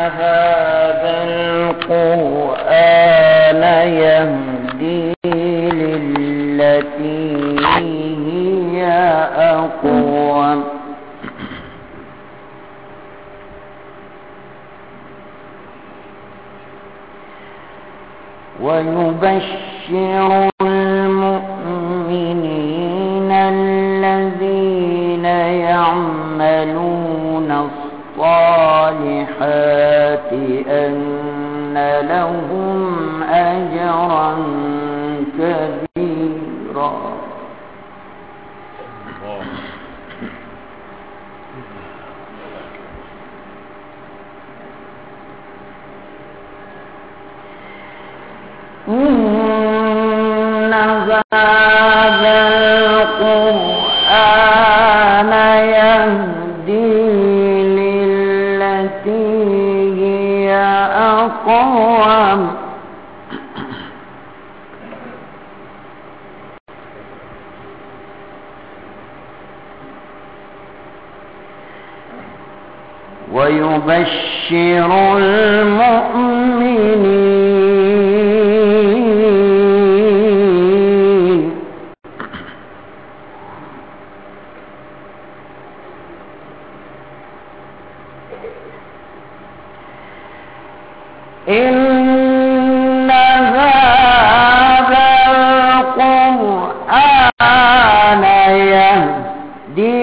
هذا القرآن يهدي للتي هي أقوم ويبشر المؤمنين الذين يعملون الصالحات أن لهم أجرا كبيرا. إن هذا القرآن يهدي للتي هي أقوم ويبشر المؤمنين إن هذا القرآن يهدي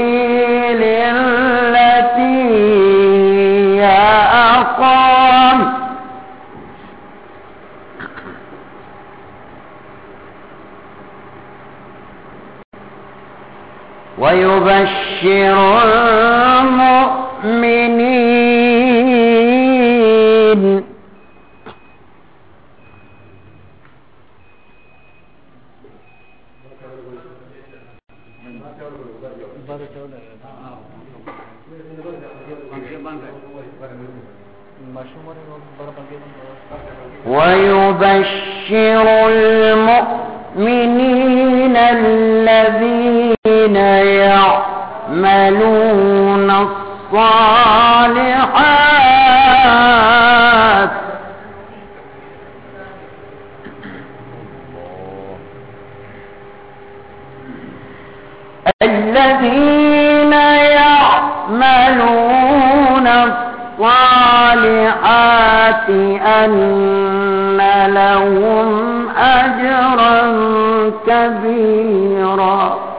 للتي هي أقوم ويبشر المؤمنين ويبشر المؤمنين الذين يعملون الصالحات الذين يعملون الصالحات أن لهم أجرا كبيرا.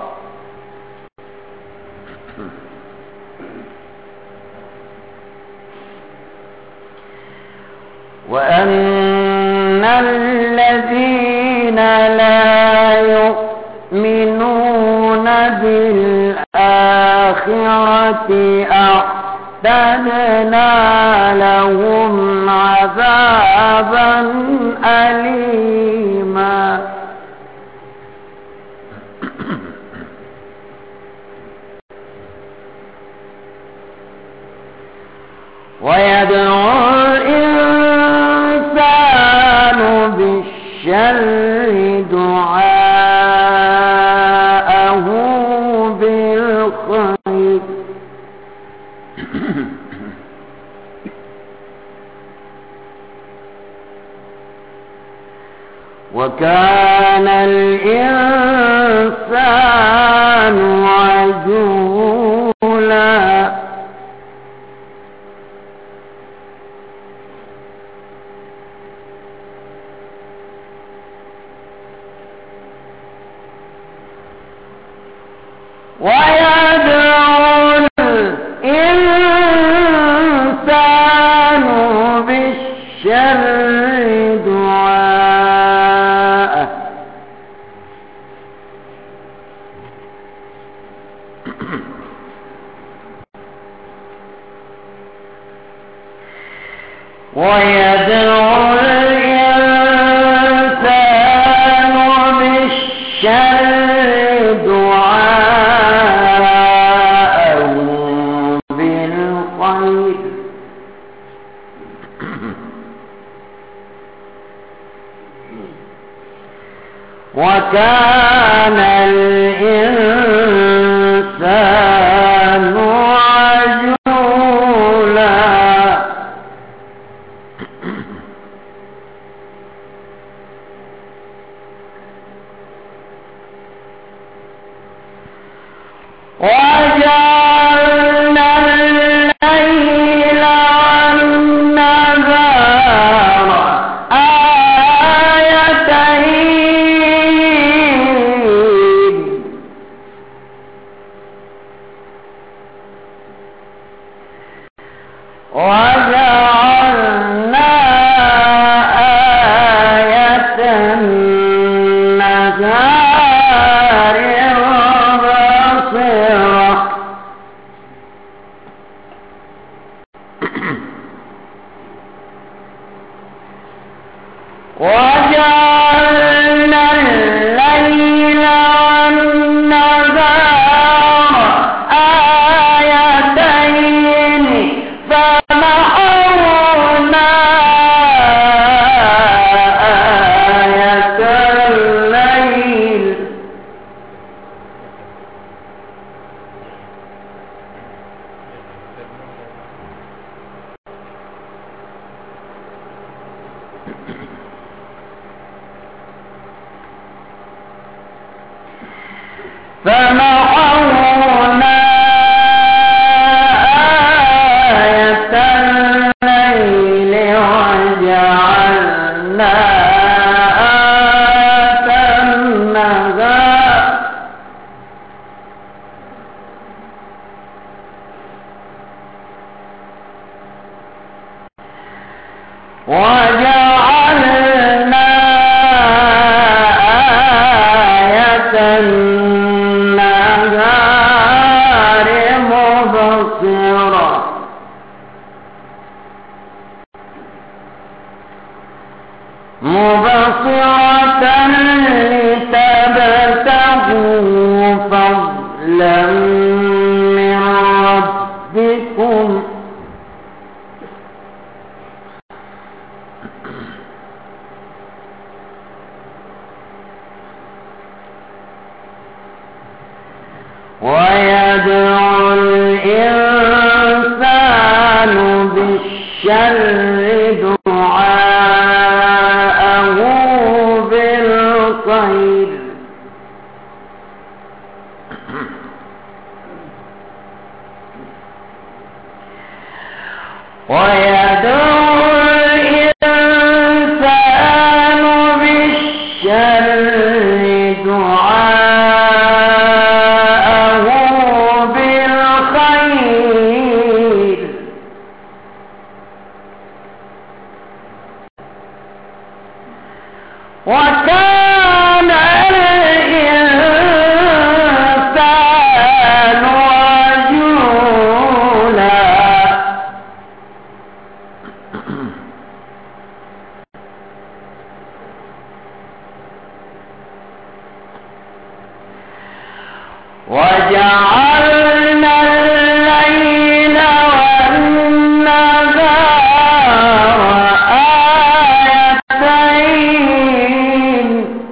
وأن الذين لا يؤمنون بالآخرة أعتدنا لهم عذابا أليما. ويدعو الإنسان بالشر دعاءه بالخير وكان الإنسان عجولا. ويدعو الإنسان بالشر دعاءه ويدعو الإنسان بالشر دعاءه بالخير وكان الإنسان عجولا. وجعلنا الليل والنهار آيتين فمحونا آية الليل فمحونا آية الليل وجعلنا آية النهار وجعلنا آية النهار مبصرة لتبتغوا فضلا من ربكم ويدعو الإنسان بالشر دعاءه بالخير ويدعو الإنسان بالشر دعاءه بالخير وكان الإنسان عجولا وجعلنا الليل والنهار آيتين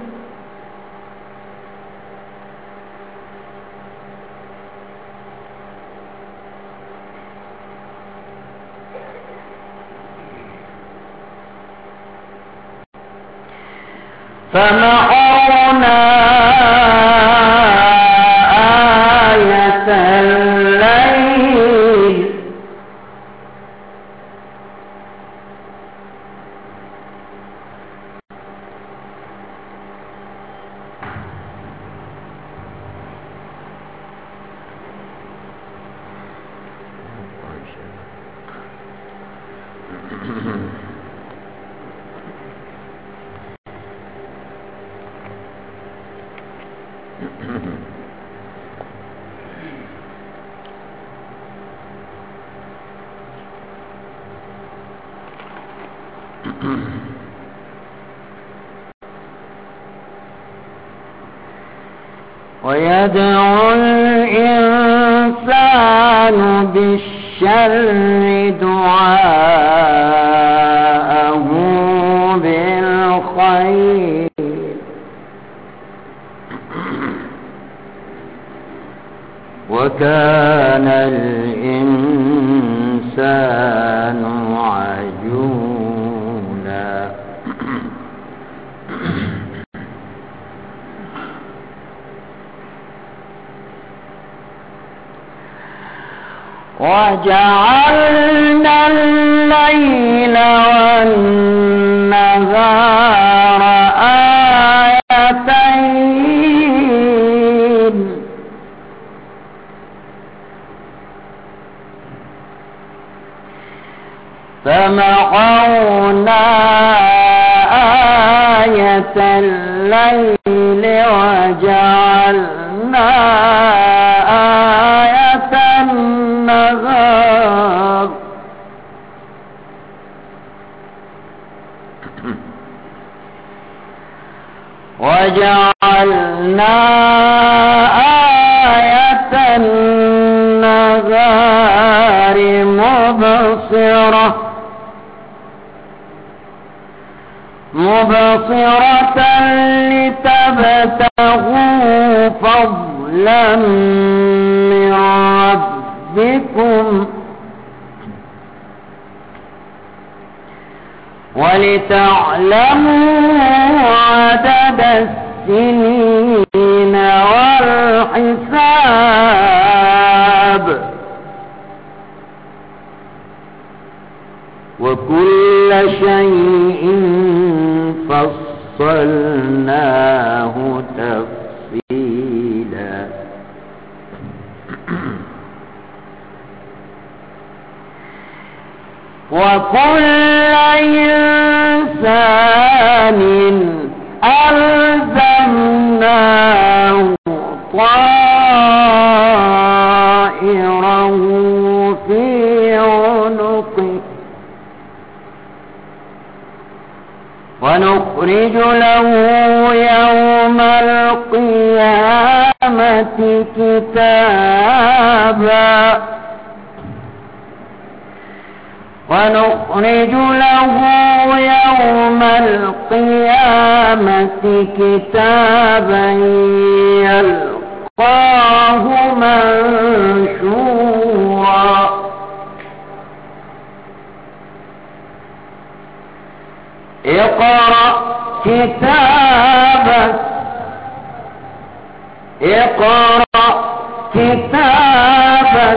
فمحونا آية الليل ويدعو الإنسان بالشر دعاءه بالخير وكان الإنسان عجولا وجعلنا الليل والنهار آيتين فمحونا آية الليل وجعلنا آية النهار وجعلنا آية النهار مبصرة لتبتغوا فضلا من ربكم ولتعلموا عدد السنين والحساب وكل شيء فصلناه تفصيلا وكل إنسان ألزمناه طائره في عنقه ونخرج له يوم القيامة كتابا يلقاه منشورا اقرأ كتابك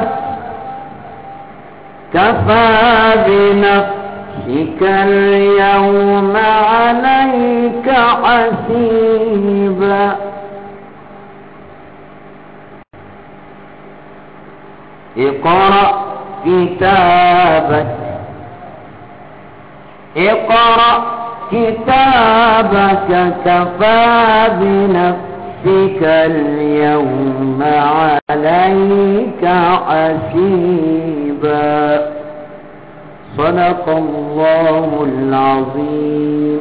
كفى بنفسك اليوم عليك حسيبا اقرأ كتابك كفى بنفسك اليوم عليك حسيبا صدق الله العظيم.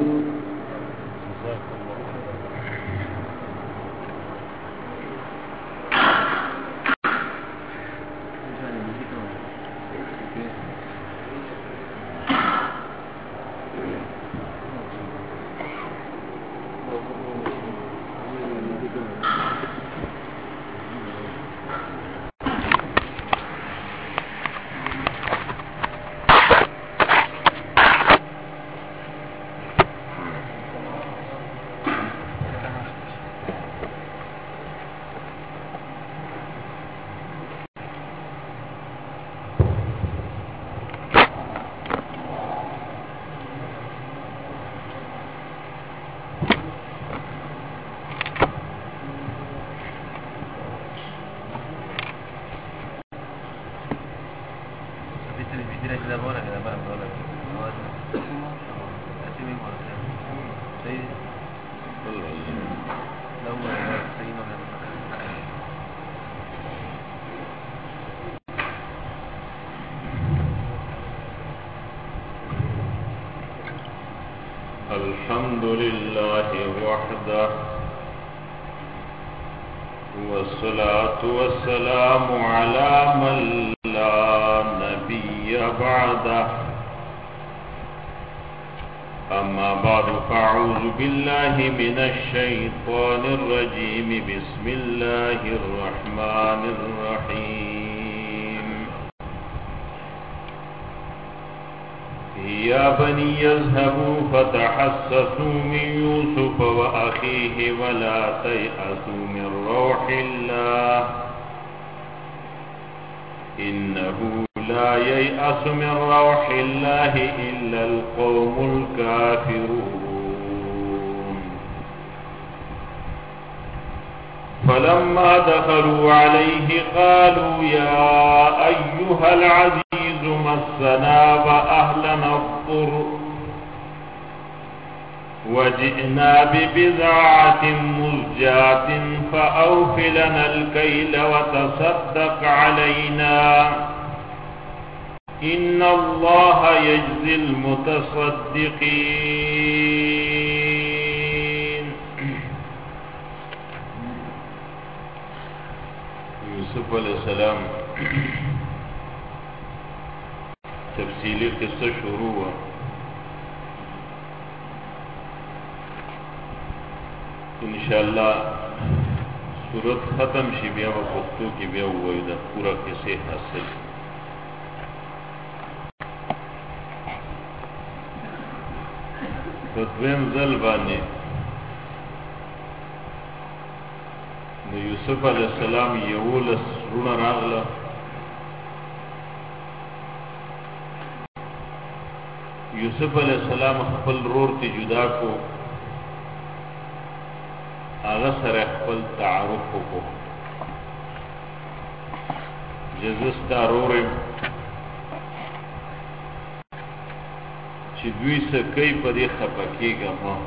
الحمد لله وحده والصلاة والسلام على من لا نبي بعده أما بعد فأعوذ بالله من الشيطان الرجيم بسم الله الرحمن الرحيم يا بني اذهبوا فتحسسوا من يوسف وأخيه ولا تيأسوا من روح الله إنه لا ييأس من روح الله إلا القوم الكافرون فلما دخلوا عليه قالوا يا أيها العزيز مسنا وأهلنا الضر وجئنا ببضاعة مزجاة فأوف لنا الكيل وتصدق علينا إن الله يجزي المتصدقين یوسف علیہ السلام تفصیلی قصہ شروع ہوا. انشاءاللہ سورت ختم شي بیا په پښتو کې بیا وایو د پورا قصې حاصل. په دویم ځل باندې د یوسف علیہ السلام 11 رونه راغله. یوسف علیہ السلام خپل رور ته جدا کو، هغه سره خپل تعارف وکړو چې زه ستا رور یم، چې دوی څه کوي په دې خفه کېږم.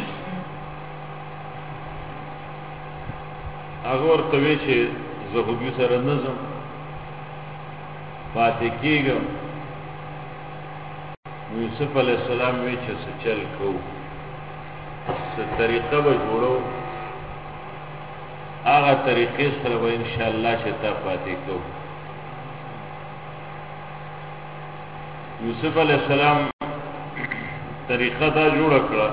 هغه ورته وی چې زه خو دوی سره نه ځم، پاتې کېږم. یوسف علیہ السلام وی چې څه چل کوو، څه طریقه به جوړو، هغه طریقې سره به انشاءالله چې تا پاتې کوو. یوسف علیہ السلام طریقه دا جوړه کړه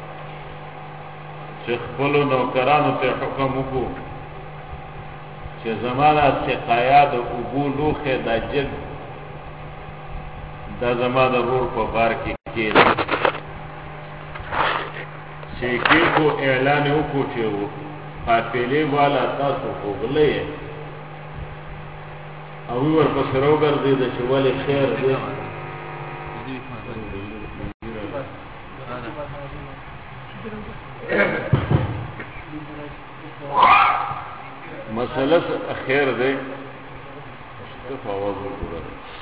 چې خپلو نوکرانو ته حکم وکړو چې زما دا سقایا د اوبو لوښی دا جګ دا زما د رور په بار کې کېږي. چې کېږو اعلان یې وکړو چې قافلې والا تاسو خو غله یې، او وی ورپسې راوګرځېده چې ولې خیر دی. مسئلہ خیر دے تفاوض وکړه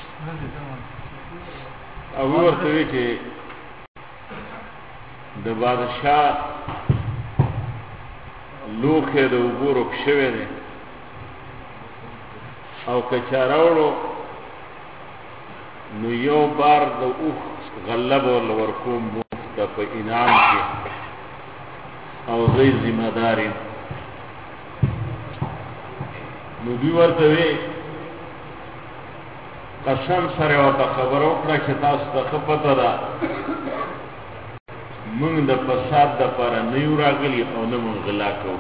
او ورته وی چې د بادشاہ لوښی د اوبو روک شوی دی او که چا راوړو نو یو بار د اوښ غله به ورله ورکوم مفته په انعام کې، او زه یې ذمه دار یم. نو دوی ورته وی قسم سره ورته خبره وکړه چې تاسو ته ښه پته ده موږ د فساد دپاره نه یو راغلي او نه موږ غلا کوو،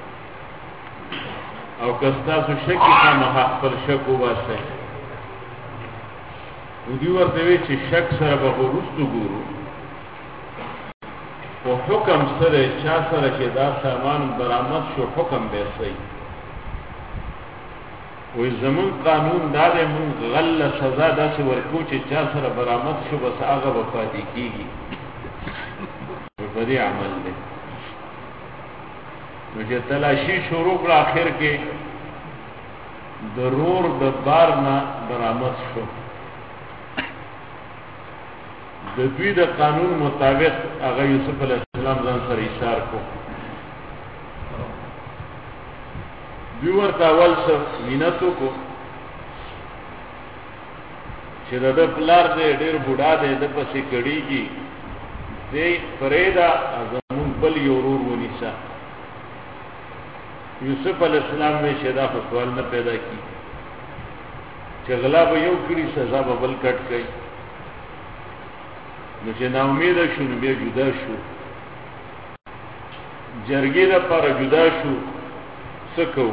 او که ستاسو شک یې خامخا خپل شک وباسئ. نو دوی ورته وی چې شک سره به وروستو ګورو، خو حکم سره چا سره چې دا سامان برآمد شو حکم به صحیح. وی زمون قانون دا دی مونږ غله سزا داسې ورکو چې چا سره برآمد شو بس هغه به پاتې کېږي. په دې عمل دی. نو چې تلاشي شروع کړه آخر کې د رور د بار نه برآمد شو. د دوی د قانون مطابق هغه یوسف علیہ السلام ځان سره ایثار کو. دوی ورته اول څه مینت وکړو چې د ده پلار دی ډېر بوډا دی، ده پسې کړېږي، دی پرېږده زمونږ بل یو ورور ونیسه. یوسف علیہ السلام وی چې دا خو سوال نه پیدا کېږي چې غلا به یو کړي سزا به بل کټ کوي. نو چې ناامیده شو نو بیا جدا شو، جرګې دپاره جدا شو. څه کوو؟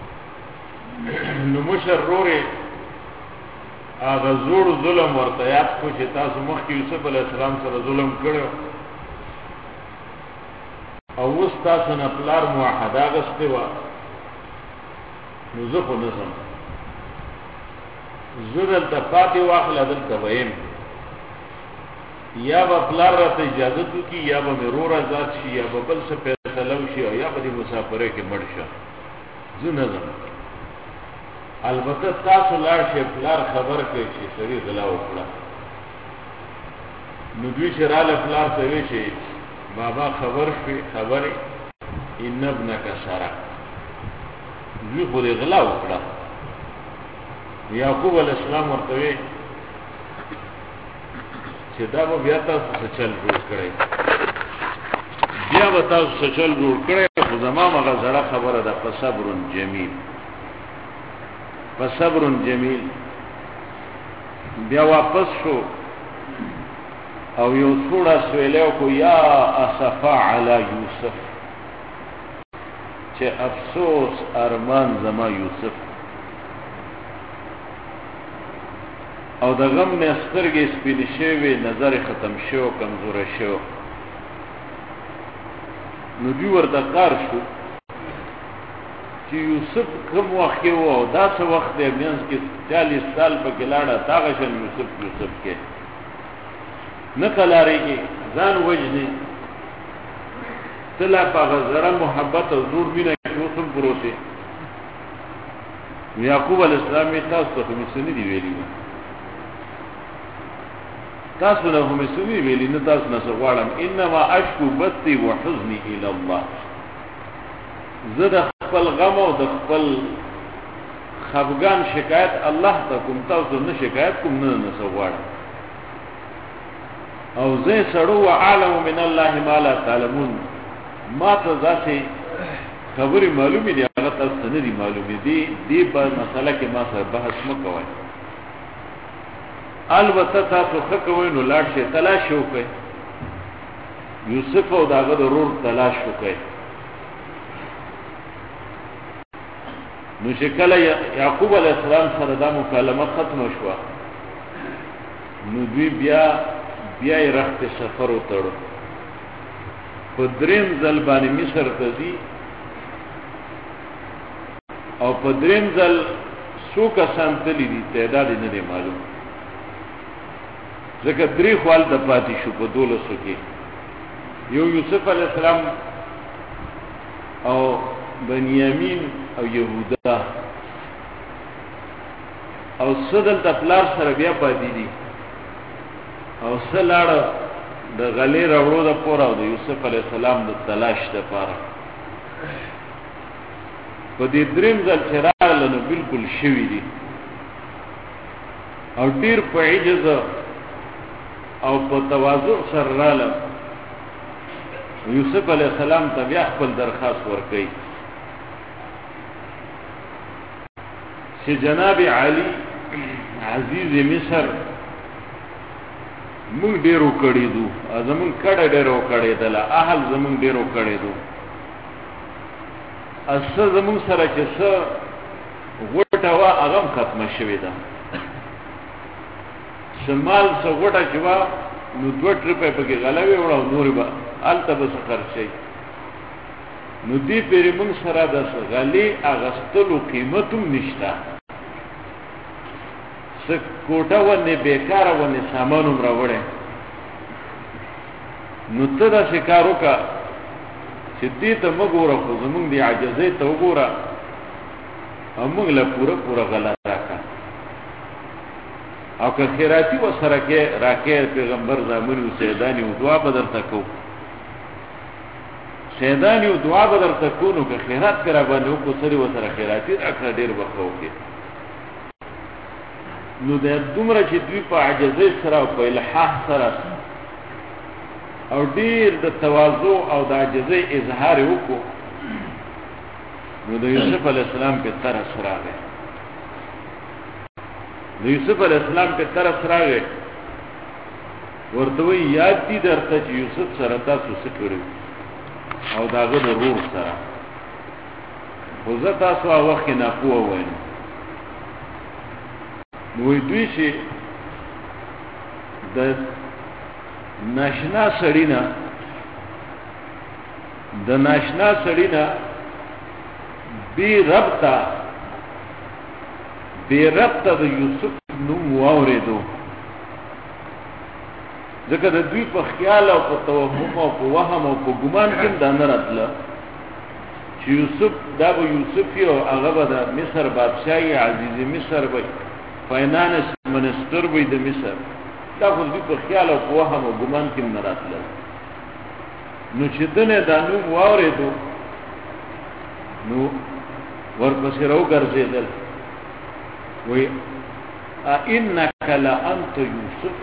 نو مشر ورور یې هغه زوړ ظلم ورته یاد کړو چې تاسو مخکې یوسف علیہ السلام سره ظلم کړی او اوس تاسو نه پلار موحده اخیستې وه، نو زه خو نه ځم، زه دلته پاتې واخله، دلته به یم، یا به پلار راته اجازت وکړي، یا به مې رور ازاد شي، یا به بل څه فیصله وشي، او یا به دې مسافرۍ کې مړ شه، زه نه ځم. البته تاسو لاړ شئ پلار خبر کړئ چې سړي غلا وکړه. نو دوی چې راله پلار ته وی چې بابا خبر شوې خبرې ان ابنک سرق، دوی خو دې غلا وکړه. یعقوب علیہ السلام ورته وی چې دا به بیا تاسو څه چل جوړ کړی، بیا به تاسو څه چل جوړ کړی، خو زما مغه زړه خبره ده فصبر جمیل. فصبر جمیل. بیا واپس شو او یو سوړه سویلو کو یا اسفا علی یوسف، چې افسوس ارمان زما یوسف. او د غم نه سترګې سپینې شوې، نظر ختم شو، کمزوره شو. نو دوی ورته کار شو چې یوسف کوم وخت کې و او دا څه وخت دی مینځ کې 40 سال پکې لاړه تاغه شن یوسف کې نه کلاریږي ځان وجني تلا په غزره محبت او زور مینه کې اوسم پروته. یعقوب علیه السلام تاسو ته مسنی دی ویلی، تاسو له هم مسنی ویلی نه تاسو نه غواړم. انما اشکو بثي وحزني الى الله. زه د خپل غم او د خپل خفګان شکایت الله ته کوم، تاسو نه شکایت کوم، نه غواړم. او زه سړو عالم من الله ما لا تعلمون. ما ته ذاتي خبري معلومي دي هغه تاسو نه دي معلومي دي په مسله کې ما سره بحث مکوئ. البته تاسو خکوئ نو لاړ شئ تلاش وکئ. یوسف او داغه ضرور تلاش وکئ. نو شکل یعقوب علیہ السلام سره دا مکالمه ختم شو. نو دوی بیا رخت سفر وتړو. په دریم ځل باندې مصر ته ځي او په دریم ځل څو کسان تللی دي تعداد نه دی معلوم، ځکه درې خپل د پاتې شو په 1200 کې. یو یوسف علیہ السلام او بنیامین او یهودا او صدل تپلار سره بیا پاتې دي او سلاړه د غلې راوړو د پور او د یوسف علی السلام د تلاش لپاره. په دې دریم ځل چې راغله نو بالکل شوي دي او ډیر په عجز او په تواضع سره رااله. یوسف علی السلام ته بیا خپل درخواست ورکړي چې جناب علی عزیز مصر مونږ ډیرو کړي دو، زمون کړه ډیرو کړي دله، اهل زمون ډیرو کړي دو. اس زمون سره چې څه غوټه وا هغه ختم شوې ده. شمال څه غوټه جوا نو 2 روپے پکې غلاوي وړو نور به الته به خرچي. نو دې پیری مونږ سره د غلي اغستلو قیمتوم نشته. کوټه ونه بیکاره ونه سامانوم راوړې. نو ته دا شکار وکړه چې دې ته مه ګوره خو زمونږ دې عاجزۍ ته وګوره او موږ له پوره غله راکړه. او که خیراتي ورسره کې راکې پیغمبر زامن و سیداني و دعا به درته کوو، سیداني و دعا به درته کوو. نو که خیرات پې را باندې وکړو سرې ورسره خیراتي راکړه ډېر به ښه وکړې. نو د دومره چې دوی په عجزۍ سره او په الحاح سره او ډیر د تواضع او د عجزۍ اظهار وکړو، نو د یوسف علیه السلام په طرف راغی. د یوسف علیه السلام په طرف راغی ورته وی یاد دي درته چې یوسف سره تاسو څه کړي او د هغه د ورور سره، خو زه تاسو هغه وخت کې ناپوه وایم. نو دوی چې د ناشنا سړی نه بی ربطه د یوسف نوم واورېدو، ځکه د دوی په خیال او په توهم او په وهم او په ګمان کې دا نه راتله چې یوسف دا به یوسف یو هغه به د مصر بادشاهي عزیز مصر به فاینانس منستر به د مصر. دا خو دوی په خیال او په وهم او ګمان کې نه راتله. نو چې دنه دا نوم واورېدو نو ورپسې راوګرځېدل. وی انک لانت یوسف،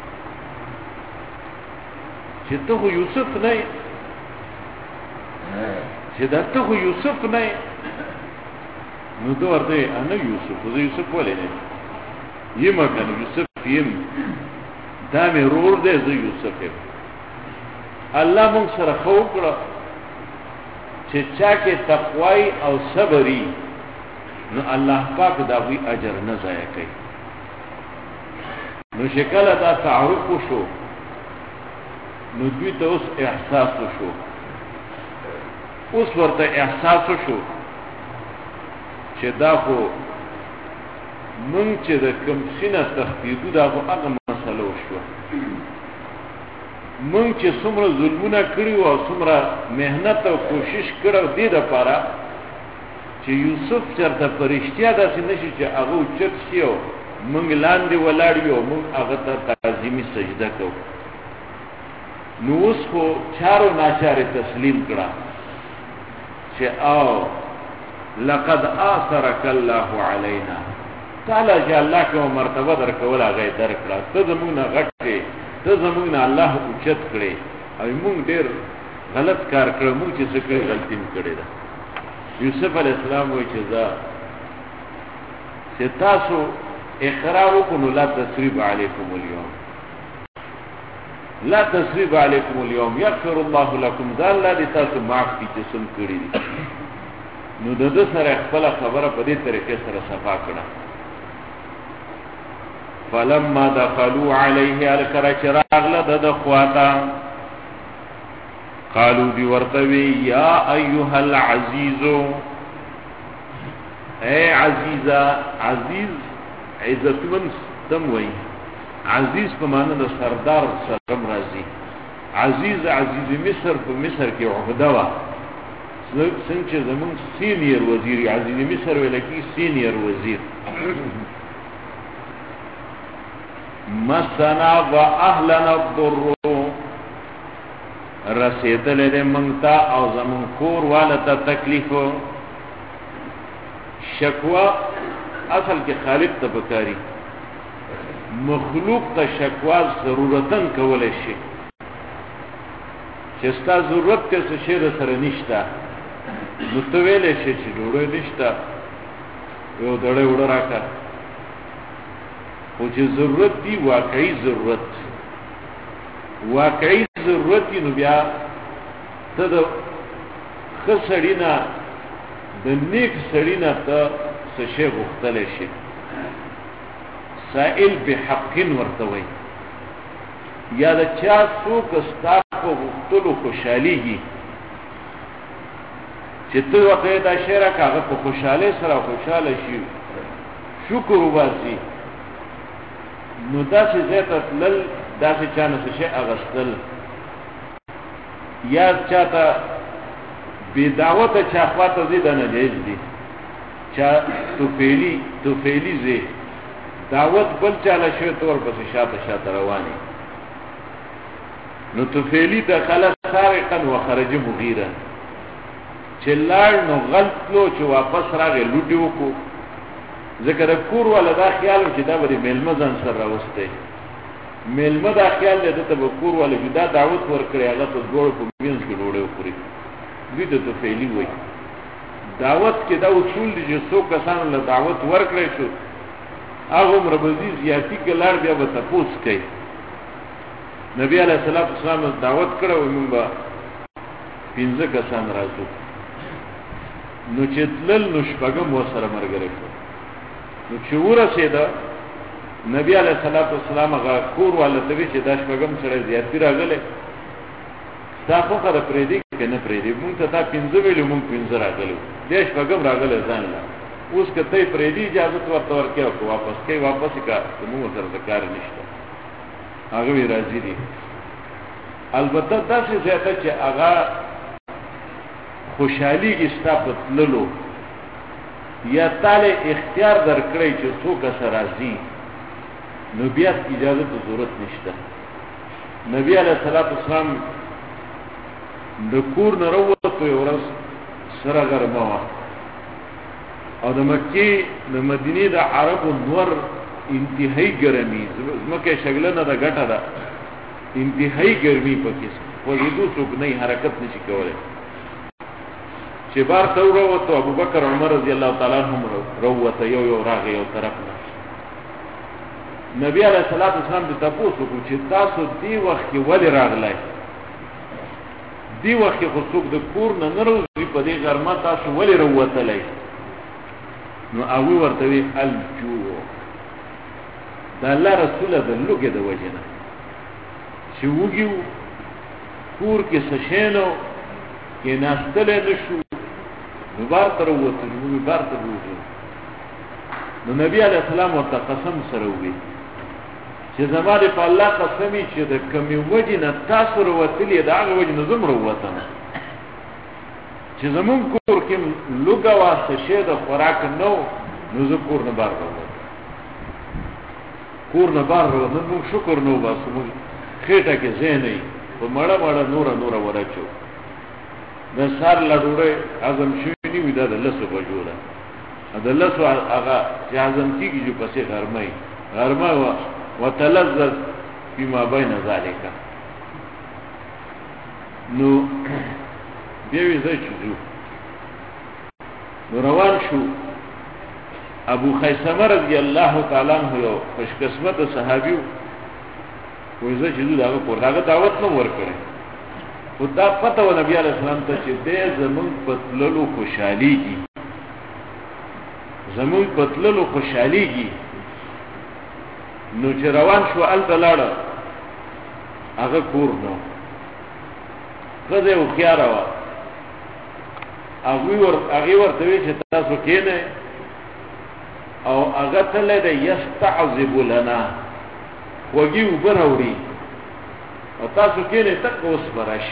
چې ته خو یوسف نه یې، چې دا ته خو یوسف نه یې. نو تو ورته انا یوسف زه یوسف ولې نه یم کنه یوسف یم دا مې رور دی زه یوسف یم الله مونږ سره خو کړه چې چا کې تقوی او صبري نو الله پاک دا وی اجر نه ضایع کوي نو شکل دا تعارف شو نو دوی ته اوس احساس شو اوس ورته احساس شو چې دا خو مونږ چې د کوم سینه تخفیدو دا خو هغه مسله شو مونږ چې څومره ظلمونه کړي او څومره مهنت او کوشش کړو دې لپاره چې یوسف چرته پرشتیا داسې نشي چې هغه اوچت شي او مونږ لاندې ولاړ یو مونږ هغه ته تعظیمي سجده کوو نو اوس خو چارو ناچارې تسلیم کړه چې او لقد آثرك الله علينا تعالی چې الله کوم مرتبه درکول هغه درکړه ته زموږ نه غټې ته زموږ نه الله اوچت کړي او موږ ډېر غلط کار کړو موږ چې څه کړی غلطي کړې ده یوسف علی السلام وایي چې تاسو اقرار وکړو لا تسریب علیکم اليوم لا تسریب علیکم اليوم یغفر الله لكم ذا الله دې تاسو معاف کړي چې څه کړی دي نو د سره خپل خبره په دې طریقې سره صفا کړه فلما دخلوا عليه الكرچراغ لد خواتا قالوا دی ورتوی یا ایها العزیز اے عزیزا عزیز عزتمن تم وی عزیز په معنی د سردار سرم راضی عزیز عزیز مصر په مصر کې عہده وا څنګه چې زمون سینیئر وزیر عزیز مصر ولکی سینیئر وزیر مسنا و اهلنا الضر رسیدل دې منتا او زمون کور والته تکلیف شکوا اصل کې خالق ته بکاری مخلوق ته شکوا ضرورتن کولای شي چې ستا ضرورت کې څه شی سره نشته نو ته ویلې شي چې ډوړې نشته یو ډړې وړه راکا خو چې ضرورت دی واقعي ضرورت نو بیا ته د ښه سړي نه د نیک سړي نه ته څه شی غوښتلی شي سائل بحق ورته وایي یا د چا څوک ستا په غوښتلو خوشحالیږي چې ته ورته دا شی راکړه هغه په خوشحالۍ سره خوشحاله شي شکر وباسي نو داسې ځای ته تلل داسې چا نه څه شی اغوستل یا چاته بې دعوته چا خواته ځي دا ناجایز دي چا توفیلي ځي دعوت بل چاله شوی ته ورپسې شاته روانې نو توفیلي دخله سارقا وخرج مغیرا چې لاړ نو غلط لو چې واپس راغی لوټي وکړو ذکر کور ولا دا خیال چې دا به میلمه ځان سره راوسته میلمه دا خیال دې ته به کور ولا دا دعوت ورکړي هغه ته جوړ په مینځ کې ډوړې وکړي دې ته توفیلي وایي دعوت کې دا اصول دي چې څو کسانو له دعوت ورکړي شو هغه مربزي زیاتی کې لاړ بیا به تاسو کوي نبی علیہ الصلوۃ والسلام دعوت کړو موږ به 15 کسان راځو نو چې تلل نو شپږم وسره مرګره شو نو چې ورسېده نبی علیہ الصلوۃ والسلام هغه کور والته چې دا شپږم سره زیاتی راغله تاسو خبره پرې دي کې نه پرې دي موږ ته 15 ویلو موږ 15 راغلو دې شپږم راغله ځان لا اوس کته پرې دي اجازه ورته ورکړو واپس کې واپس کا موږ سره کار نشته هغه وی راځي دي البته داسې ځای چې هغه خوشحالي استاپتللو یا تعالی اختیار درکړی چې څوک سره راځي نو بیا اجازه ته ضرورت نشته نبی علیہ الصلوۃ والسلام د کور نه وروته یو ورځ سره ګرمه او د مکې د مدینې د عربو نور انتهایی ګرمي زمکه شغلنه د ګټه ده انتهایی ګرمي پکې خو دې څوک نه حرکت نشي کولای چې بار ته وروته ابو بکر عمر رضی الله تعالی عنهم وروته یو راغی یو طرف نه. نبی علیہ الصلوۃ والسلام د تاسو کو چې تاسو دی وخت کې ولې راغلای، دی وخت کې خو څوک د کور نه نه راوځي، په دې ګرمه تاسو ولې راوتلای؟ نو هغه ورته وی الجوع، دا الله رسول د لوګي د وجنه چې وګیو کور کې سشینو کې ناستل نشو، نو بار تر وته نو بار تر وته. نو نبی علیہ السلام ورته قسم سره وی چې زماره په الله قسمی چې د کمی وجنه تاسو وروتلی دا هغه وجنه زم وروته، چې زمون کور کې لوګا واسطه شه د خوراک نو نو کور نه بار وروته، کور نه بار وروته. نو شکر نو باسو موږ خېټه کې زینې په مړه مړه نور ورچو د سار لډوړې اعظم شونی وې د لسو بجو ده، د لسو هغه چې اعظم کیږي چې پسې غرمه وتلذذ فيما بين ذلك. نو بیوی زی چیزو نو روان شو. ابو خیسمه رضی اللہ تعالی عنہ یو خوشقسمت صحابیو وی زی چیزو داگه کور داگه دعوت نو ورکره، خود دا پتہ و نبی علیہ السلام تا چه دے زمون پتللو خوشحالی گی، زمون پتللو خوشحالی گی. نو چې روان شو الته لاړه هغه کور نو خزه او خياره وا هغه ورته وی چې تاسو کېنه او هغه تل دې یستعذب لنا وږي وبروړي او تاسو کېنه تک اوس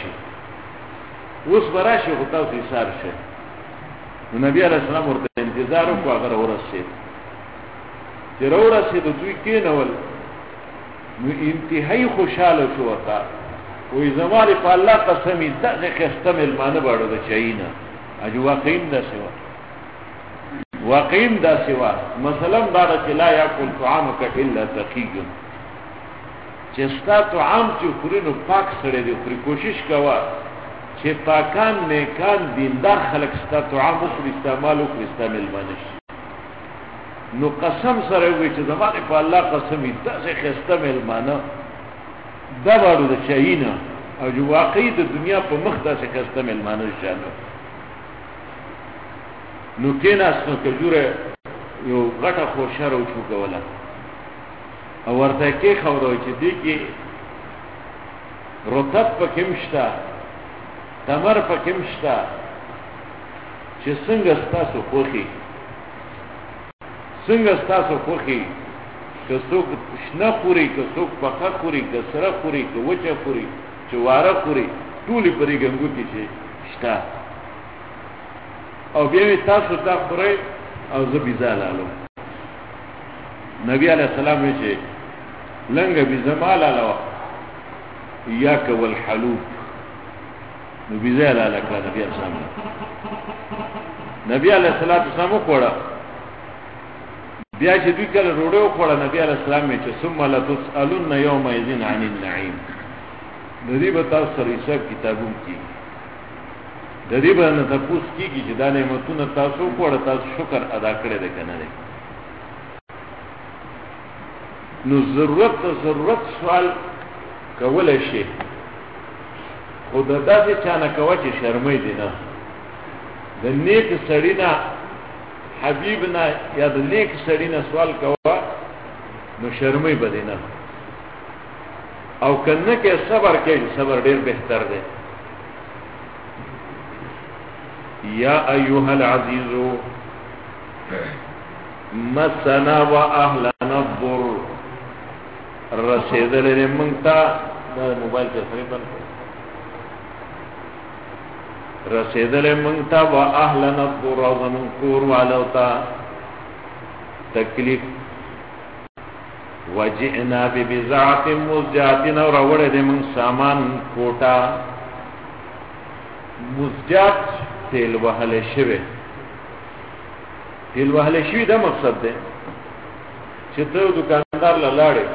براشي خو تاسو یې سار شي. نو نبی علیہ السلام ورته انتظار وکړ، هغه ورسېد. چې ورسېد دوی کېنول نو انتهایی خوشاله شو وتا وې زماره په الله قسمی دغه خستمل معنی باندې د چاینا اجو واقعین دا سوا مثلا دا چې لا یاکل طعامک الا تقی، چې ستا طعام چې خوري نو پاک سره دی خوري، کوشش کوا چې پاکان نیکان دیندار خلک ستا طعام خوري، استعمال خوري، استعمال معنی. نو قسم سره وی چې زمانه په الله قسمی دغه خسته ملمانه دا وړو د چاینا او جو واقعي د دنیا په مخ دغه خسته ملمانه شانو. نو کیناس نو کجوره یو غټه خوشاله او چوکوله او ورته کې خبرو چې دی کې رطب پکې مشتا، تمر پکې مشتا، چې څنګه تاسو خوخي څنګه تاسو خوخي، که څوک شنه خوري، که څوک پخه خوري، که سره خوري، که وچه خوري، چې واره خوري، ټولې پرې ګنګوتې چې شته او بیا تاسو دا خورئ او زه بیزه لالم. نبی علیہ السلام وی چې لنګه بیزه ما لاله ایاک والحلوب، نو بیزه لاله کړه نبی علیہ السلام. نبی علیہ السلام وکړه بیا چې دوی کله روړې وخوړه نبی علیہ السلام چې ثم لا تسالون يومئذ عن النعيم، د دې به تاسو سره حساب کتابون کی، د دې باندې تاسو کیږي چې دا نعمتونه تاسو وخوړه تاسو شکر ادا کړی دی کنه دی. نو ضرورت سوال کولای شي، خو د داسې چا نه کوه چې شرمې دي نه، د نیک سړي نه حبیبنا یا د نیک سړي نه سوال کوا نو شرمې بده نه، او کنه کې صبر کې صبر ډیر بهتر دی. یا ایها العزیز مسنا واهلنا الضر، رسیدل لمنتا دا موبایل کې تقریبا رسیدل منتا و اهلنا الضر ومن کور والوتا تکلیف، وجئنا ببضاعة مزجاة وروڑ دے من سامان کوٹا، مزجات تیل وحل شوه، تیل وحل شوی دا مقصد دے چې ته دکاندار لاړې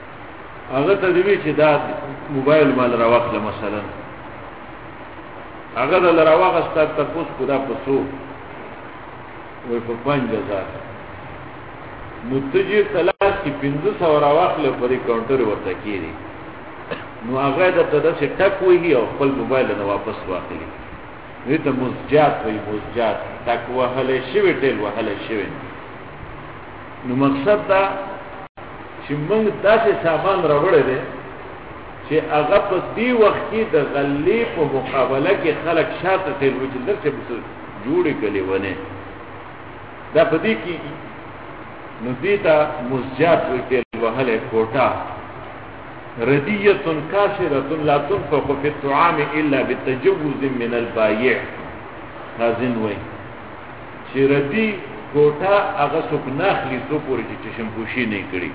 هغه ته دی چې دا موبایل مال راوخله مثلا هغه د لراواغستا تاسو خدا پسو وای په 5000 نو تجي تلاش کی 1500 راواخله په کاونټر ورته کیږي نو هغه د تاسو ټک وی او خپل موبایل نه واپس واخلي وی ته مزجات وی مزجات تک وهله شوی ټیل وهله شوی نو مقصد دا چې موږ داسې سامان راوړل دي چې هغه په دې وخت کې د غلې په مقابله کې خلک شاته ټیل وجل چې جوړې کړي ونه دا په دې کې نو دیتا مزجات وی ټیل وهله کوټه ردیه کاسره لا تنفق في الطعام الا بالتجوز من البائع خازن وی چې ردی کوټه هغه څوک ناخلی تو پورې چې شمپوشي نه کړي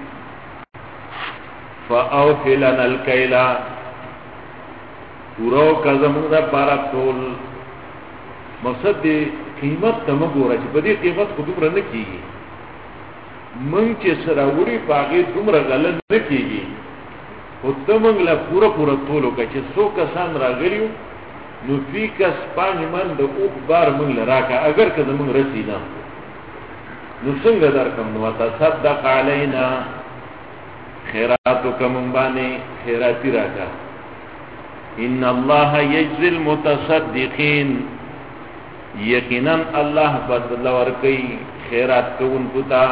فاوفلنا الكيل ورو کزمون دا بارا ټول مقصد دی قیمت تم ګوره چې په دې قیمت خو دومره نه کیږي مونږ چې سره وړي باغې دومره غلط نه کیږي او تمنګ لا پورا ټولو کې چې څو کسان راغلیو نو فی کس 5 من د اوخ بار مونږ لراکا اگر که زمونږ رسیدا نو څنګه درکم نو تصدق علینا خیراتو کم باندې خیراتی راکا ان الله یجزی المتصدقین یقینا الله بدل ورکي خیرات کوونکو ته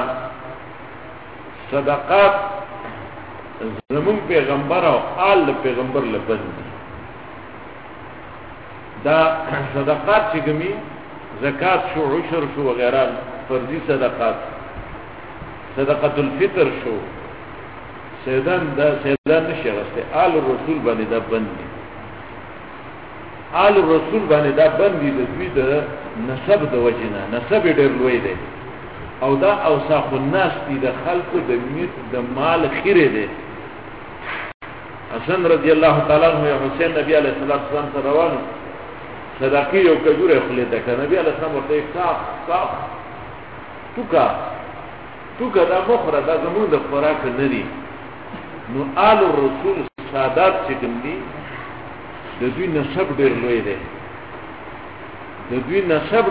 صدقات زمون پیغمبر او آل پیغمبر لبن دا صدقات چې کومي زکات شو عشر شو وغیرہ فرضی صدقات صدقۃ الفطر شو سیدان نشي غسته آل الرسول باندې دا بندي آل الرسول باندې دا بندي د دوی د نسب د وجنه نسب ډېر لوی دی او دا اوصاف الناس دي د خلقو د میت د مال خیره دی حسن رضی الله تعالی عنہ حسین نبی علیہ الصلوۃ والسلام سره روانو صدقې او کجوره خپل د نبی علیہ السلام ورته صاف توکا دا مخره دا زمون د خوراک نه دي نو آل الرسول سادات چې کوم دي د دوی نسب ډېر لوی دی نو دوی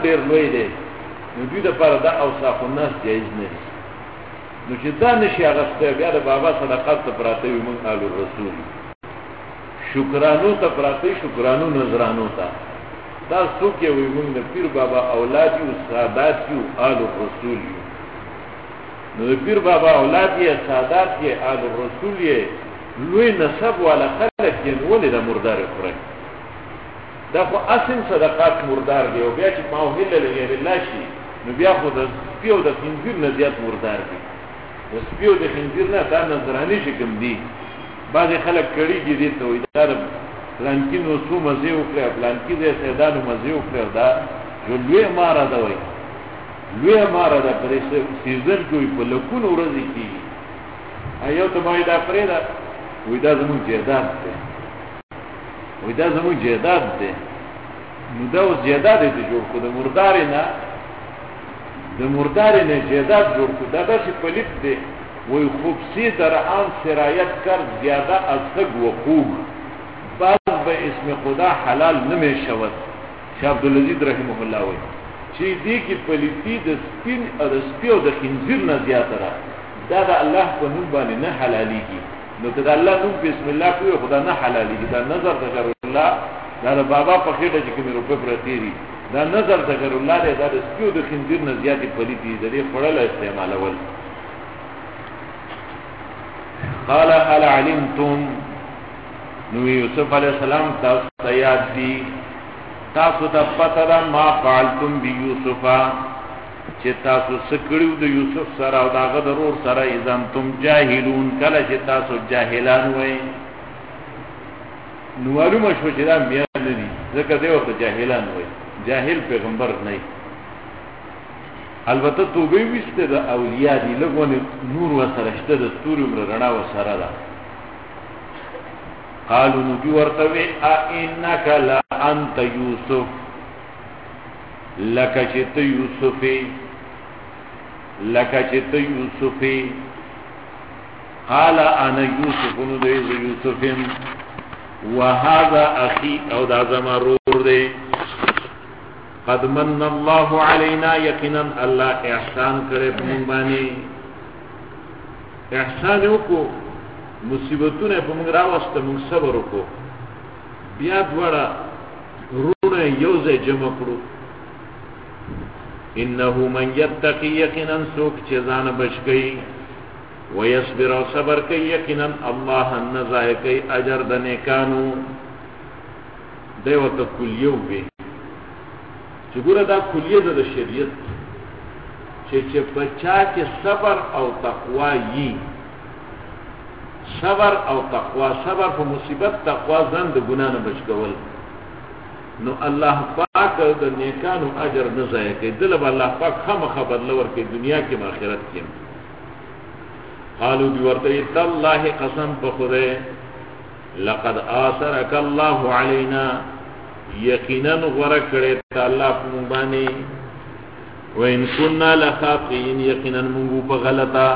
د پاره دا اوصاف الناس جایز نه دي نو چې دا نشي هغه بیا د بابا صدقات ته پراته وي مونږ آل الرسول شکرانو ته پراته شکرانو نظرانو ته دا څوک وي مونږ د پیر بابا اولاد یو سادات یو آل الرسول یو نو د پیر بابا اولاد یې سادات یې آل الرسول یې لوی نسب والا خلک یې ولې د مردار خوري دا خو اصل صدقات مردار دی او بیا چې ماوهل لغیر الله شي نو بیا خو د سپیو د خنزیر نه زیات مردار دی د سپیو د خنزیر نه دا نظرانی شکم دی بعض خلک کړي دي ته وي دا پلانکی نو سو مزه وکړه پلانکی دې سیدانو مزه وکړه دا جو لوی مارا دا وي لوی مارا دا پرې سیزن کوي په لکونو ورځي کیږي ایو ته مې دا پرې دا وې دا زموږ جیداد دی نو دا اوس جیداد دې جوړ کو د مردار نه جیداد جوړ کو دا داسې پلیت دی وې خوبسی در عام سرایت کر زیاده از سگ و خوب بعض به اسم خدا حلال نمی شود شاه عبدالعزیز رحمه الله وی چې دې کې پلیتی د سپین او د سپیو د خنزیر نه زیاته را دا د الله په نوم باندې نه حلاليږي نو ته د الله نوم بسم الله کوي خدا نه حلاليږي دا نظر د غیر الله دا د بابا په خېټه کې کوم روپے پرتی دي دا نظر د غیر الله دی دا د سپیو د خنزیر نه زیاتې پلیتی د دې خړل استعمالول قال هل علمتم نو یوسف علیہ السلام تاسو یاد دي تاسو د پته ما فعلتم بيوسف چې تاسو سکړیو د یوسف سره او داغه ضرور سره اذن تم جاهلون کله چې تاسو جاهلان وای نو معلومه شو چې دا بیا نه دي ځکه دی او جاهلان وای جاهل پیغمبر نه البته توبه وسته د اولیاء دي لګونه نور وسره شته د ستوري عمر رڼا وسره ده قالوا نبي ورتوي انك لا انت يوسف لك جت يوسف قال انا يوسف نو يوسف وهذا اخي او دا زما رور دی قد من الله علينا یقینا الله احسان کرے پمون باندې احسان وکړو مصیبتونه پمون راوسته مون صبر وکړو بیا دوړه رونه یوځای جمع کړو انه من يتقي یقینا سوک چې ځان بچی ويصبر او صبر کوي یقینا الله نزای کوي اجر د نیکانو دیوته کلیو وي چې ګوره دا کلیه د شریعت چې بچا کې صبر او تقوا یي صبر او تقوا صبر په مصیبت تقوا ځان د ګنا نه بچ کول نو الله پاک د نیکانو اجر نه ضایع کوي دله الله پاک خامخا بدل ورکړي دنیا کې او آخرت کې قالوا بورته الله قسم بخده لقد آثرك الله علينا یقینا ورکړه ته الله په باندې وان كنا لخاطئين یقینا موږ په غلطه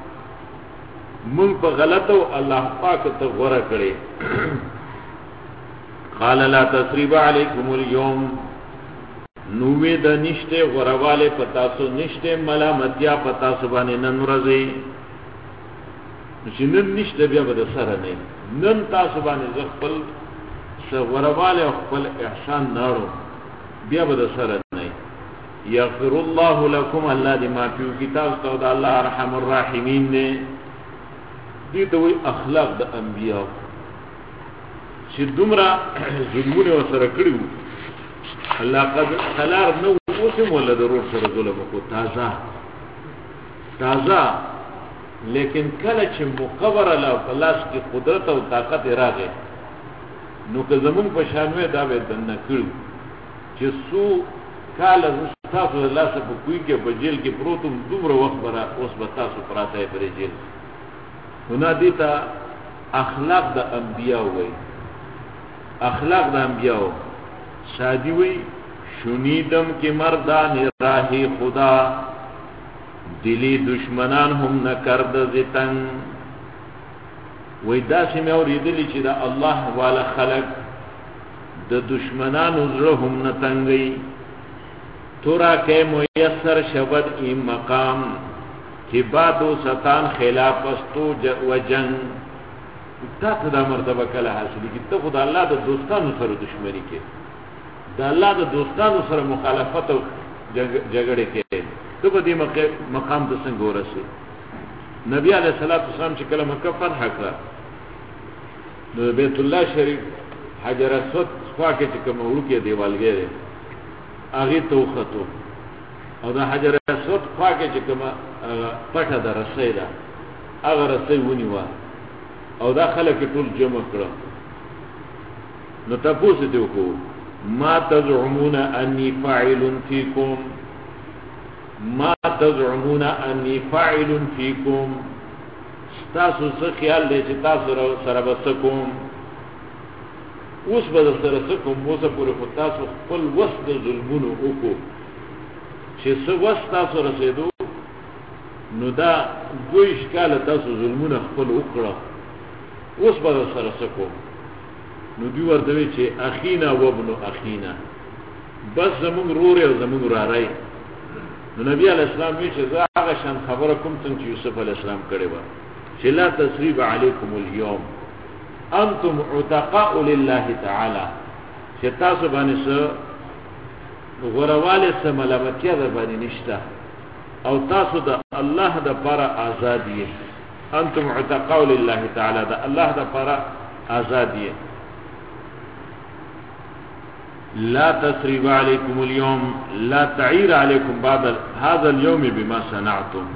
الله پاک ته ورکړه قال لا تثريب عليكم اليوم نوې د نشته غرواله پتا سو نشته ملامتیا پتا سو باندې نن ورځي چې نن نشته بیا به سره نه نن تاسو باندې خپل غرواله خپل احسان نارو بیا به سره نه یغفر الله لكم الله دې معفو کتاب تو د الله ارحم الراحمین نه دې ته وی اخلاق د انبیا چې دومره ظلمونه وسره کړیو الله قد خلار نو اوسم ولا ضرور سره ظلم کو تازه لیکن کله چې مقبر الله پلاس کی قدرت او طاقت راغې نو که زمون په شانوې دا به دنه کړو چې سو کاله تاسو الله سره کوی کې په جیل کې پروتم دومره وخت برا اوس به تاسو پراته پرې جیل هنا دیتا اخلاق د انبیاء وای اخلاق د انبیاء شادی وی شنیدم کې مردان راهی خدا دلی دشمنان هم نکرد زتن وی داسې مې اوریدلی چې دا الله والا خلق د دشمنانو زړه هم نه تنګي تورا کې میسر شبد این مقام چې بادو ستان خلاف استو و جنگ تا ته دا مرتبه کله حاصل کی ته خدای الله د دوستانو سره دشمنی کې د الله د دوستانو سره مخالفت او جګړه کې ته په دې مقام د څنګه ورسې نبی علیہ الصلوۃ والسلام چې کله مکه فتح کړه نو بیت الله شریف حجر اسود فاکه چې کوم ورکه دیوالګره هغه توخته او دا حجر اسود فاکه چې کوم پټه درسې ده هغه رسې ونیوه او دا خلک ټول جمع کړه نو تاسو دې وکړو ما تزعمون اني فاعل فيكم ما تزعمون اني فاعل فيكم تاسو څه خیال دې چې تاسو سره وسکوم اوس به سره وسکوم موږ پورې تاسو خپل وسط ظلمونو وکړو چې څه وسط تاسو رسیدو نو دا دوی ښکال تاسو ظلمونه خپل وکړه اوس به سره وسکوم نو دوی ورته چې اخینا وابن اخینا بس زمون رور او زمون رارای نو نبی علیہ السلام وی چې زه هغه شان خبره کوم څنګه چې یوسف علیہ السلام کړی و چې لا تسریب علیکم اليوم انتم عتقاء لله تعالی چې تاسو باندې څه غورواله څه ملامتیا ده باندې نشته او تاسو د الله د پر آزادی انتم عتقاء لله تعالی ده الله د پر آزادی لا تسريب عليكم اليوم لا تعير عليكم بعد هذا اليوم بما صنعتم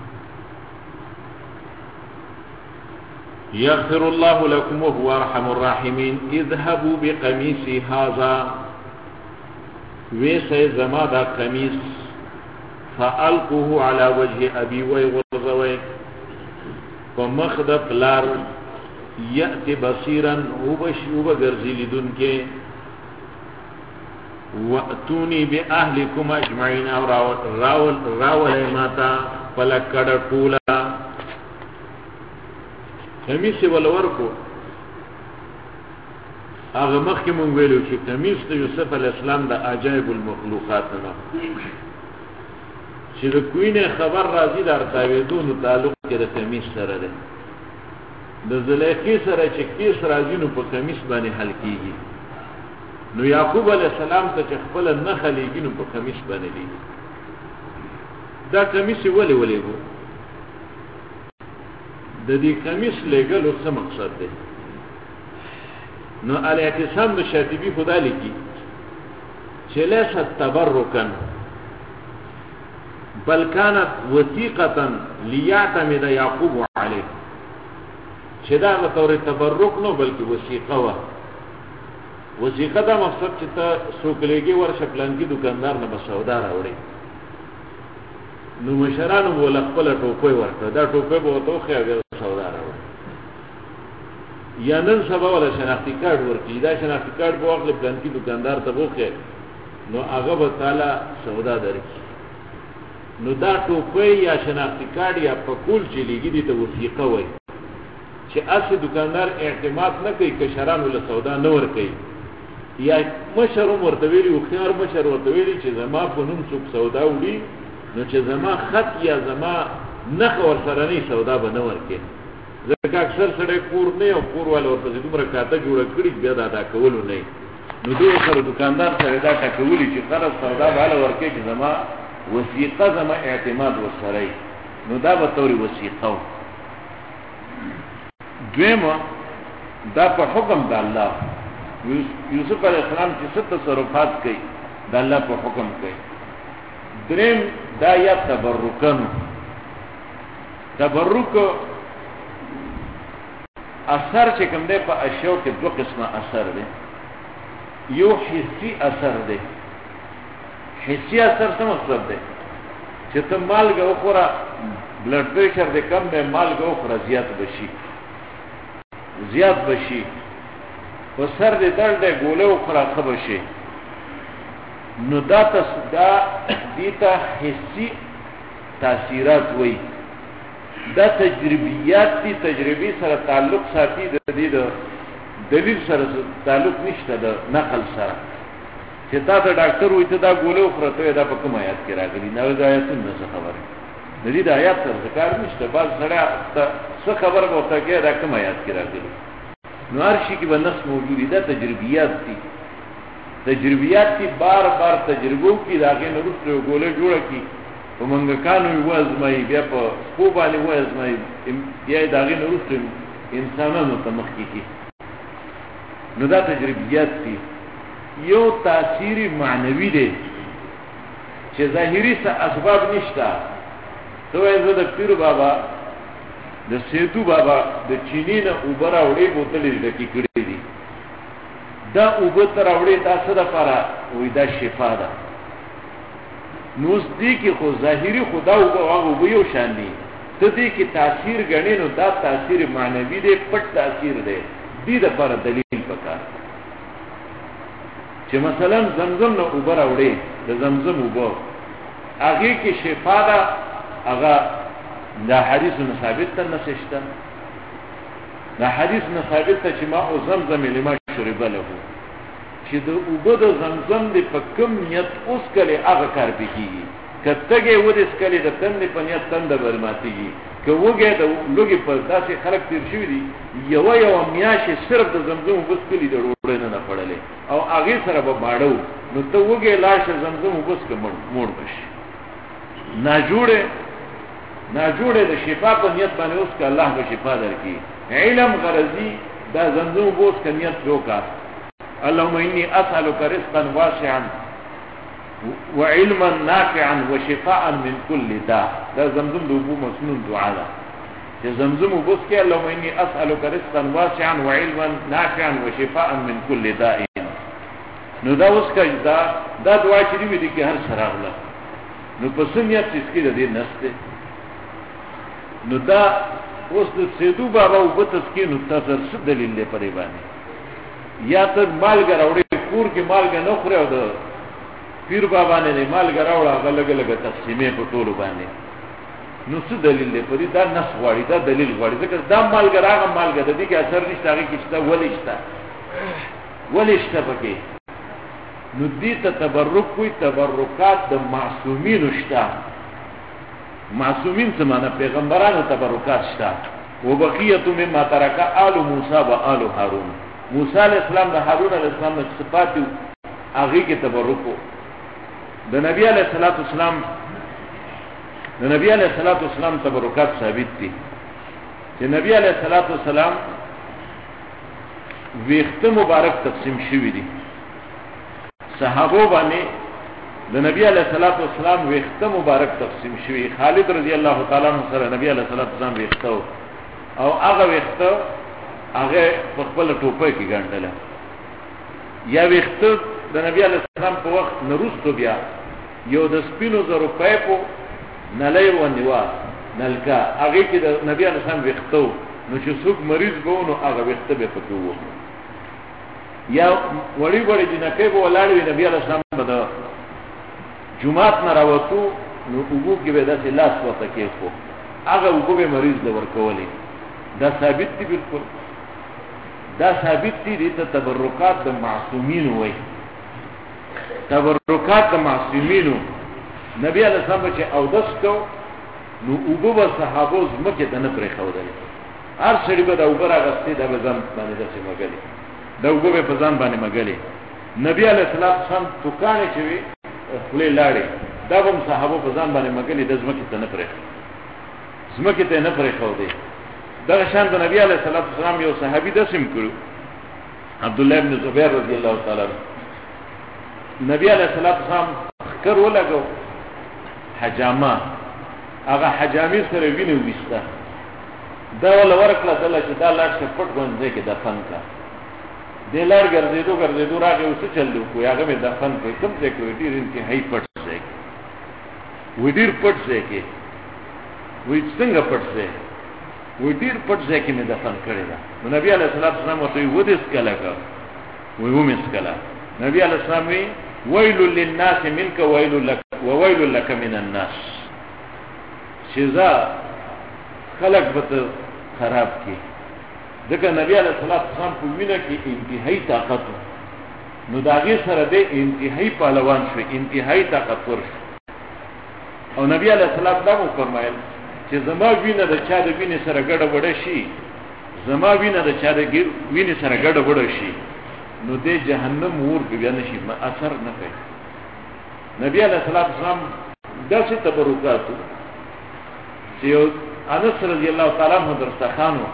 يغفر الله لكم وهو ارحم الراحمين اذهبوا بقميصي هذا ويسي زمادا قميص فألقوه على وجه أبي ويغرزوي فمخدف لار يأتي بصيرا وبغرزي لدن کے وَأْتُونِي بِأَهْلِكُمْ أَجْمَعِينَ راول ماتا فلکڑ ٹولا خمیسی والورکو هغه مخکې مونږ ویلو چې کمیس د یوسف علیه السلام د عجایب المخلوقات نه چې د کوینه خبر راځي د ارتاویدو نو تعلق کې د کمیس سره ده د زلیخې سره چې کیس راځي نو په کمیس باندې حل کیږي نو یعقوب علیه السلام ته چې خپل نه خلیږي نو په کمیس باندې دی دا کمیس ولې وو د دې کمیس لګلو څه مقصد دی نو الاعتصام د شاطبی خدا لیکي چې ليس تبرکا بل كانت وثيقه ليعتمد يعقوب عليه چې دا به تور تبرک نو بلکې وثیقه و وثیقه دا مقصد چې ته سوکلېږي ورشه پلانکی دکاندار نه سودا راوړي نو مشرانو ول خپل ټوپۍ ورکړه دا ټوپۍ به وته خو سودا راوړي یا نن سبا ولا شناختی کارت ورکړي دا شناختی کارت په وخت پلانکی دکاندار ته وخه نو هغه به تعالی سودا درکړي نو دا ټوپۍ یا شناختی کارت یا پکول چې لګي دي ته وثیقه وایي چې اصلي دکاندار اعتماد نه کوي که شرانو له سودا نه ور کوي یا مشر ورته ویلي او خيار مشر ورته ویلي چې زما په نوم څوک سودا وړي نو چې زما خط یا زما نخ ور سره نه سودا به نه ور کوي ځکه اکثر سره کور نه او کور والا ورته دومره کاته جوړ کړی بیا دا کولو نه نو دوی سره دکاندار سره دا ټکولي چې خلاص سودا به ور کوي چې زما وثیقه زما اعتماد ور سره نو دا به توري وثیقه دویمه دا په حکم د الله یوسف علیه السلام چې ست تصرفات کوي د الله په حکم کوي دریم دا یا تبرکن تبرک اثر چې کوم دی په اشیاء کې دوه قسمه اثر دی یو حسی اثر دی حسی اثر څه مطلب دی چې ته مالګه وخوره بلډ پریشر دې کم دی مالګه وخوره زیات بشي په سر دې درد دی ګوله وخوره ښه بشي نو دا دیتا حسی تاثیرات وی دا تجربیات دی تجربی سره تعلق ساتي د دې دلیل سره تعلق نشته د نقل سره چې تا ته ډاکټر وایي ته دا ګوله وخوره ته دا په کوم آیات کې راغلي نو دا آیاتونه څه خبره د دې د آیات سره ذکر نشته بعض سره څه خبر به وته کې دا کوم آیات کې راغلي نو هر شي کې به نص موجود دی دا تجربیات دي بار بار تجربو کی داغه نورسته ګوله جوړه کی په منګه کانو وازمای بیا په خو باندې وازمای بیا داغه نورسته انسانانو ته مخکې کی نو دا تجربیات دي یو تاثیر معنوي دی چې ظاهري څه اسباب نشته دوی زه د پیر بابا د سیدو بابا د چینی نه اوبره وړي بوتلې ډکی کړې دي دا اوبتر اوړي تاسو د لپاره وې دا شفا ده نو دې کې خو ظاهري خدا او هغه یو شان دي ته دې کې تاثیر غنې نو دا تاثیر معنوي دی پټ تاثیر دی دې د لپاره دلیل پکار چې مثلا زمزم نو اوبر اوړي د زمزم اوبو هغه کې شفا ده هغه دا حدیث ثابت ته نشته دا حدیث ثابت ته چې ما او زمزم لما شرب له چې د اوبو د زمزم د په کم نیت اوس کله هغه کار بکیږي کتهګه و دې سکلي د تند په نیت تند برماتيږي که وګه د لوګي په داسې خلق تیر شوی دي یو میاشه صرف د زمزم وبس کلی د روړې نه پړلې او هغه سره به باړو نو ته وګه لاشه زمزم وبس کوم موړ بشي ناجوړه د شفا په نیت باندې اوس که الله به شفا درکړي علم غرضی دا زمزم وبس ک نیت وکړه اللهم اني اسالك رزقا واسعا وعلما نافعا وشفاء من كل داء دا زمزم دوبو مسنون دعا ده چې زمزم وبس کې اللهم اني اسالك رزقا واسعا وعلما نافعا وشفاء من كل داء نو دا اوس کې دا دعا چې دی کې هر سره غلا نو په سنیت کې د دې نسته نو دا اوس د سیدو بابا وبتس کې نو تاسو څه دلیل لري پرې باندې یا ته مالګه راوړې کور کې مالګه نه خوري او د پیر بابا نه مالګه راوړه غلګ تقسیمې په ټولو باندې نو څه دلیل دی په دې دا نس غواړي دا دلیل غواړي ځکه دا مالګه راغه مالګه د دې کې اثر نشته هغه کې شته ولې شته ولی شته پکې نو دې ته تبرک کوي تبرکات د معصومینو شته معصومین څه معنی پیغمبرانو تبرکات شته وبقیه مما ترک آل موسی و آل هارون موسی علیہ السلام د هارون علیہ السلام د صفات هغه کې تبرک د نبی علیہ الصلوۃ والسلام د نبی علیہ الصلوۃ والسلام تبرکات ثابت دي چې نبی علیہ الصلوۃ والسلام ویخته مبارک تقسیم شوی دي صحابه باندې د نبی علیہ الصلوۃ والسلام ویخته مبارک تقسیم شوی خالد رضی الله تعالی عنہ سره نبی علیہ الصلوۃ والسلام ویخته او هغه ویخته هغه په خپل ټوپه کې ګڼل یا ویخته د نبی علیہ السلام په وخت نروستو بیا یو د سپینو زرو پایپو نلای و نیوا نلکا هغه کې د نبی علیہ السلام ویخته نو چې څوک مریض بونو هغه ویخته به پکې وو یا وړي وړي جنکه به ولاړ وي نبی علیہ السلام به جمعات نه راوتو نو وګو کې به داسې لاس وته کې خو هغه وګو به مریض د ورکولې دا ثابت دي بالکل دا ثابت دي ته تبرکات د معصومین وای تبرکات د معصومین نبی علیہ السلام چې او دستو نو وګو به صحابه زمکه ته نه پرې خودل هر سړي به دا وګرا غستې د بزم باندې داسې مګلې دا وګو به په ځان باندې مګلې نبی علیہ السلام توکانې چې وي خپل لاړې دا هم صحابه په ځان باندې مګلې د زمکه ته نه پرې زمکه ته نه پرې خودې دا شان د نبی علیہ السلام یو صحابي دسم کړو عبد الله ابن زبیر رضی الله تعالی عنہ نبی علیہ السلام خکر ولګو حجامه هغه حجامي سره ویني وستا دا ول ورکړه دله چې دا لاړ څه پټ باندې کې دفن کا د لار ګرځېدو راغی اوس چلو کوی هغه مې دفن کړ کوم ځای کې ډیر انتهایی پټ ځای و ډیر پټ ځای کې وې څنګه پټ ځای و ډیر پټ ځای کې مې دفن کړی دا نو نبی علیہ السلام ورته و دې سکلا کا و مې سکلا نبی علیہ السلام وی ویل للناس منك ویل لك وویل لك من الناس شذا خلق به خراب کی ځکه نبی علیہ السلام په وینه کې انتهایی طاقت نو داغه سره د انتهایی پهلوان شو انتهایی طاقتور شو او نبی علیہ السلام دا مو فرمایل چې زما وینه د چا د وینې سره ګډه وډه شي زما وینه د چا د وینې سره ګډه وډه شي نو د جهنم ور بیا نشي ما اثر نه کوي نبی علیہ السلام داسې تبرکات چې انس رضی الله تعالی عنہ درستخانو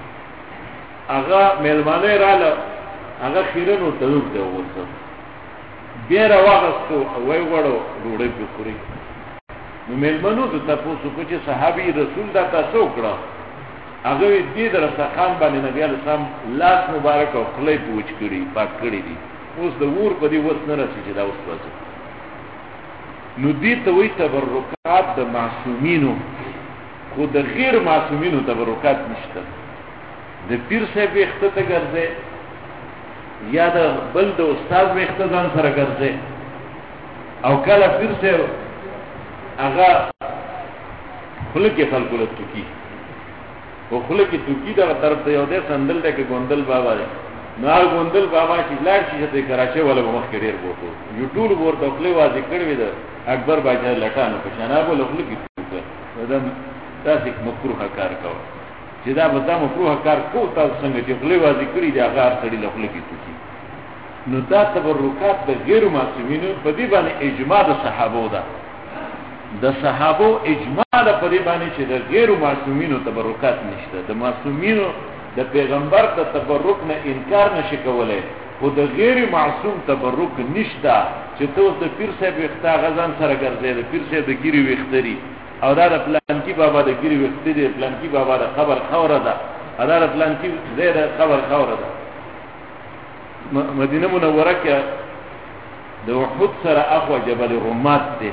هغه ملمانه رااله هغه خیرنو تلوک دی ورته بیا راوغستو وای وړو ډوړې په خوري نو ملمنو ته تاسو کو چې صحابي رسول دا تاسو کړه هغه دې درستخان باندې نبی علیہ السلام لاس مبارک او خلې پوچ کړي پاک کړي دي اوس د ور په دې وس نه رسې چې دا اوس وځي نو دې ته وي تبرکات د معصومینو خو د غیر معصومینو تبرکات نشته د پیر صاحب اخته ګرځي یا د بل د استاد وخته ځان سره ګرځي او کله پیر صاحب هغه خلک خلکو له توکی او خلک توکی دا طرف ته یو د سندل د ګوندل بابا دی نو ګوندل بابا چې لاړ شي ته کراچي ولا مخ کې ډیر بوته یوټیوب ورته خپل واځي کړی وي د اکبر باچا لټانو په شنابو له خلک توکه ودم تاسو مکروه کار کوي چې دا به تاسو مکروه کار کوو تاسو څنګه چې خپل واځي کړی دی هغه سړي له خلک توکی نو دا تبرکات د غیر معصومینو په دې باندې اجماع د صحابه ده د صحابه اجماع د پدې باندې چې د غیر معصومینو تبرکات نشته د معصومینو د پیغمبر د تبرک نه انکار نشي کولای خو د غیر معصوم تبرک نشته چې تاسو د پیر صاحب وخته غزان سره ګرځي د پیر صاحب د ګيري وختري او دا د پلانکی بابا د ګيري وختري پلانکی بابا د خبر خوره ده ادا د پلانکی زید خبر خوره ده مدینه منوره کې د وحود سره اخوا جبل رومات ده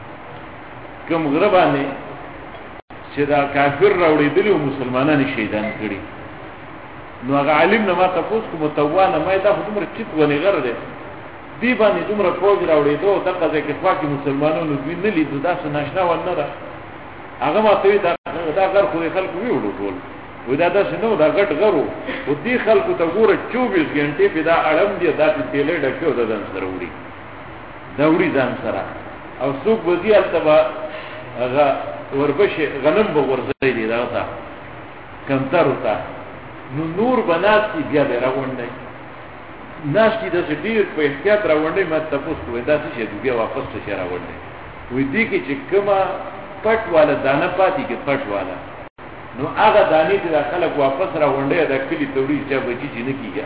کوم غربانه چې دا کافر راوړي دي او مسلمانانو شهیدان کړي نو هغه عالم نه ما تاسو کوم توانه مې دا عمر چت ونی غره ده دی باندې عمر فوج راوړي دوه دغه ځکه خواکې مسلمانانو دوی نه لیدو دا څه ناشنا ونه ده هغه ما ته دا غر خو خلکو ویوړو ټول ودا داسې نو دا غټ غرو او دې خلکو ته ګوره 24 غنټې په دا اړم دي داسې تیلې ډکه د ځان سره وړي دا وړي ځان سره او څوک وځي هلته به هغه وربشې غنم به ورځي دي دا ته کمتر وته نو نور بناتي بیا به راغونډي ناس چې د ډیر په احتیاط راغونډي ما تاسو ته دا څه شي بیا واپس څه راغونډي وې دي کې چې کومه پټ والا دانه پاتې کې پټ والا نو هغه دانی ته خلک واپس راغونډي د کلی توړي چې بچی چې نه کیږي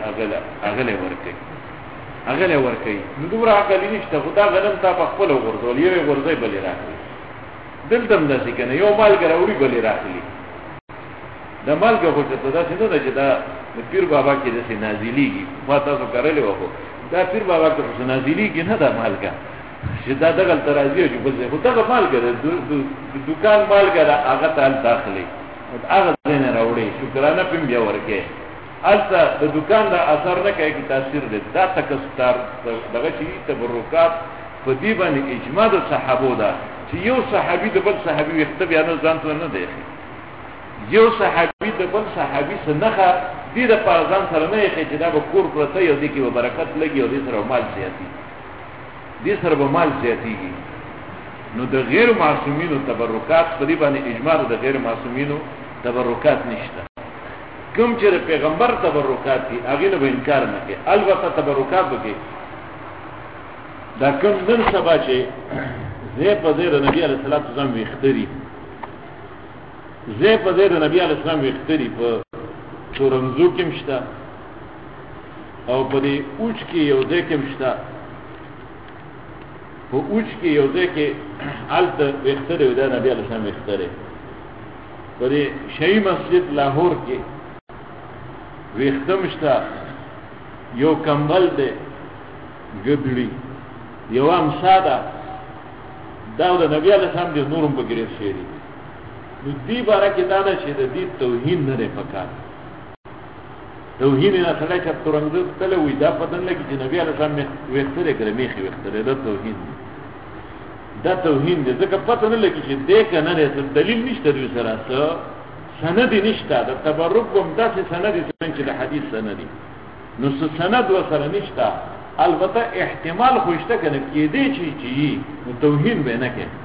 هغه ورکي نو دومره عقل نشته خدا غنم تا په خپل ورځول یو ورځي بلې راځي دلته هم داسې کنه یو مالګه راوړي بلې راځي د مالګه خو ته دا څه نه چې دا پیر بابا کې داسې نازلېږي ما تاسو کړلې وو دا پیر بابا کې څه نازلېږي نه دا مالګه چې دا دغه ترازی او بل څه خو دا مالګه د دکان مالګه هغه ته داخلي هغه نه راوړي شکرانه پم بیا ورکه البته د دکان دا اثر نه کوي کی تاثیر دی دا تکستار دغه چې تبرکات په دې باندې اجماع د صحابو دا چې یو صحابي د بل صحابي وخت بیا نه ځان ته نه دی یو صحابي د بل صحابي څخه دې د پازان سره نه یې چې دا به کور پرته یو دي کې برکت لګي او دې سره مال زیاتی دې سره به مال زیاتیږي نو د غیر معصومینو تبرکات په دې باندې اجماع د غیر معصومینو تبرکات نشته کوم چې پیغمبر تبرکات دي هغه نه انکار نه کوي البته تبرکات وکي دا کوم نن سبا چې زه په زیر نبی علیه الصلاۃ والسلام وختري زه په زیر نبی علیه السلام وختري په تورنزو کې مشته او په دې اوچ کې یو ځای کې مشته په اوچ کې یو ځای کې الته وختري و دا نبی علیه السلام وختري په دې شهید مسجد لاهور کې وختمشتا یو کمبل دی ګډړي یو هم ساده دا د نبی علیه السلام د نورم په ګریف شری نو دی بارا کې دا نه چې د دې توهین نه لري پکار توهین نه سره چې ترنګ تل وې دا پدن لګي چې نبی علیه السلام وختره کړې میخي وختره دا توهین دا توهین دې ځکه پته نه لګي چې دې کنه نه دلیل نشته دوی سره سند نشته د تبرک کوم داسې سند چې د حدیث سند نو سند وسره نشته البته احتمال خوشته کنه کې دې چې نو توهین به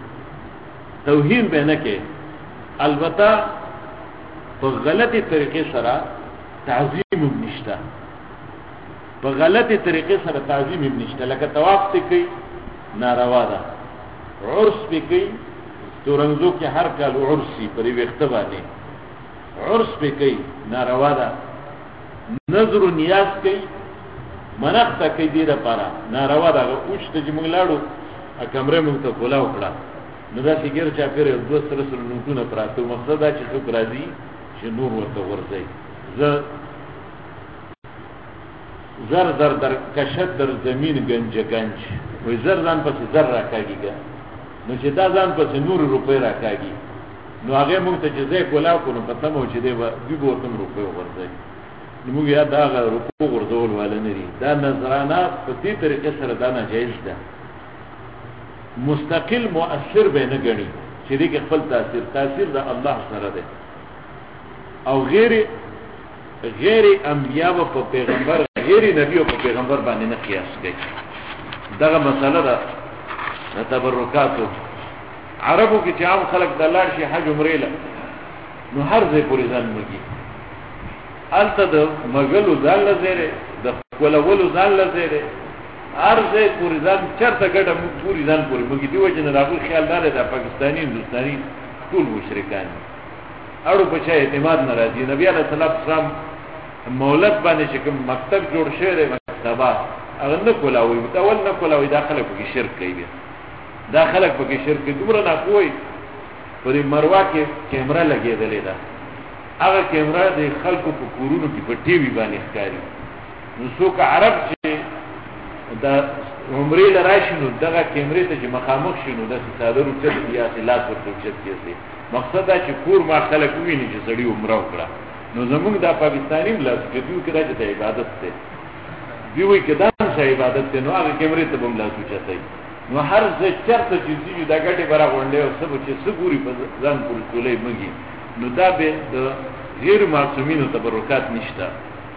نه کې البته په غلطی طریقې سره تعظیم نشته په غلطی طریقې سره تعظیم نشته لکه طواف ته کوي ناروا ده عرس به کوي تورنزو کې هر کال عرسي پرې وخت باندې عرس به کوي ناروا ده نظر و نیاز کوي منښت کوي دې لپاره ناروا ده اوچ ته چې موږ لاړو ا کمره موږ ته کولا وکړه نو دا فکر چا پیره دوه سره نوټونه پراته مقصد دا چې څوک راځي چې نور ورته ورځي زر در کشت در زمین گنج وی زر ځان پسې زر راکاږي نو چې دا ځان پسې نور روپۍ راکاږي نو هغه موږ ته چې ځای کولاو کو نو پته مو چې دی ورته روپۍ ورځي نو موږ یا دا روپۍ ورځول ولا نه دي دا نظرانه په دې طریقې سره دا ناجایز ده مستقل مؤثر به نه غني چې دې کې خپل تاثیر د الله سره ده او غیر انبیاء او پیغمبر غیر نبی او پیغمبر باندې نه قیاس کوي دغه مسله ده د تبرکاتو عربو کې چې عام خلک د لاړ شي حج عمره له نو هر ځای پورې ځان مګي الته د مغلو ځان لزره د کولولو ځان لزره هر ځای پورې ځان چرته ګډه پورې ځان پورې مګي دی وجه نه راغلی خیال دار د پاکستاني هندستاني ټول مشرکان اړو په چا اعتماد ناراضي نبی علیه السلام مولد باندې چې کوم مکتب جوړ شوی دی مکتبه هغه نه کولاوي اول نه کولاوي داخله کې شرک کوي داخله کې شرک دومره نه کوي پر مروه کې کیمرا لګېدلې ده هغه کیمرا د خلکو په کورونو کې په ټي وي باندې ښکاري نو څوک عرب چې دا عمرې لراشي نو دغه کیمرې ته چې مخامخ شینو د صادرو چې یا خلاف ورته کېږي مقصد دا چې کور ما خلک ویني چې سړی عمره وکړه نو زمونږ د پاکستاني ملت چې دوی کې راځي د عبادت ته دی وی کې دا څه عبادت ته نو هغه کیمرې ته بم لا سوچتای نو هر څه چرته چې دا ګټه برا غونډه او سب چې سګوري په ځان پورې ټولې مګي نو دا به د غیر معصومینو تبرکات نشته.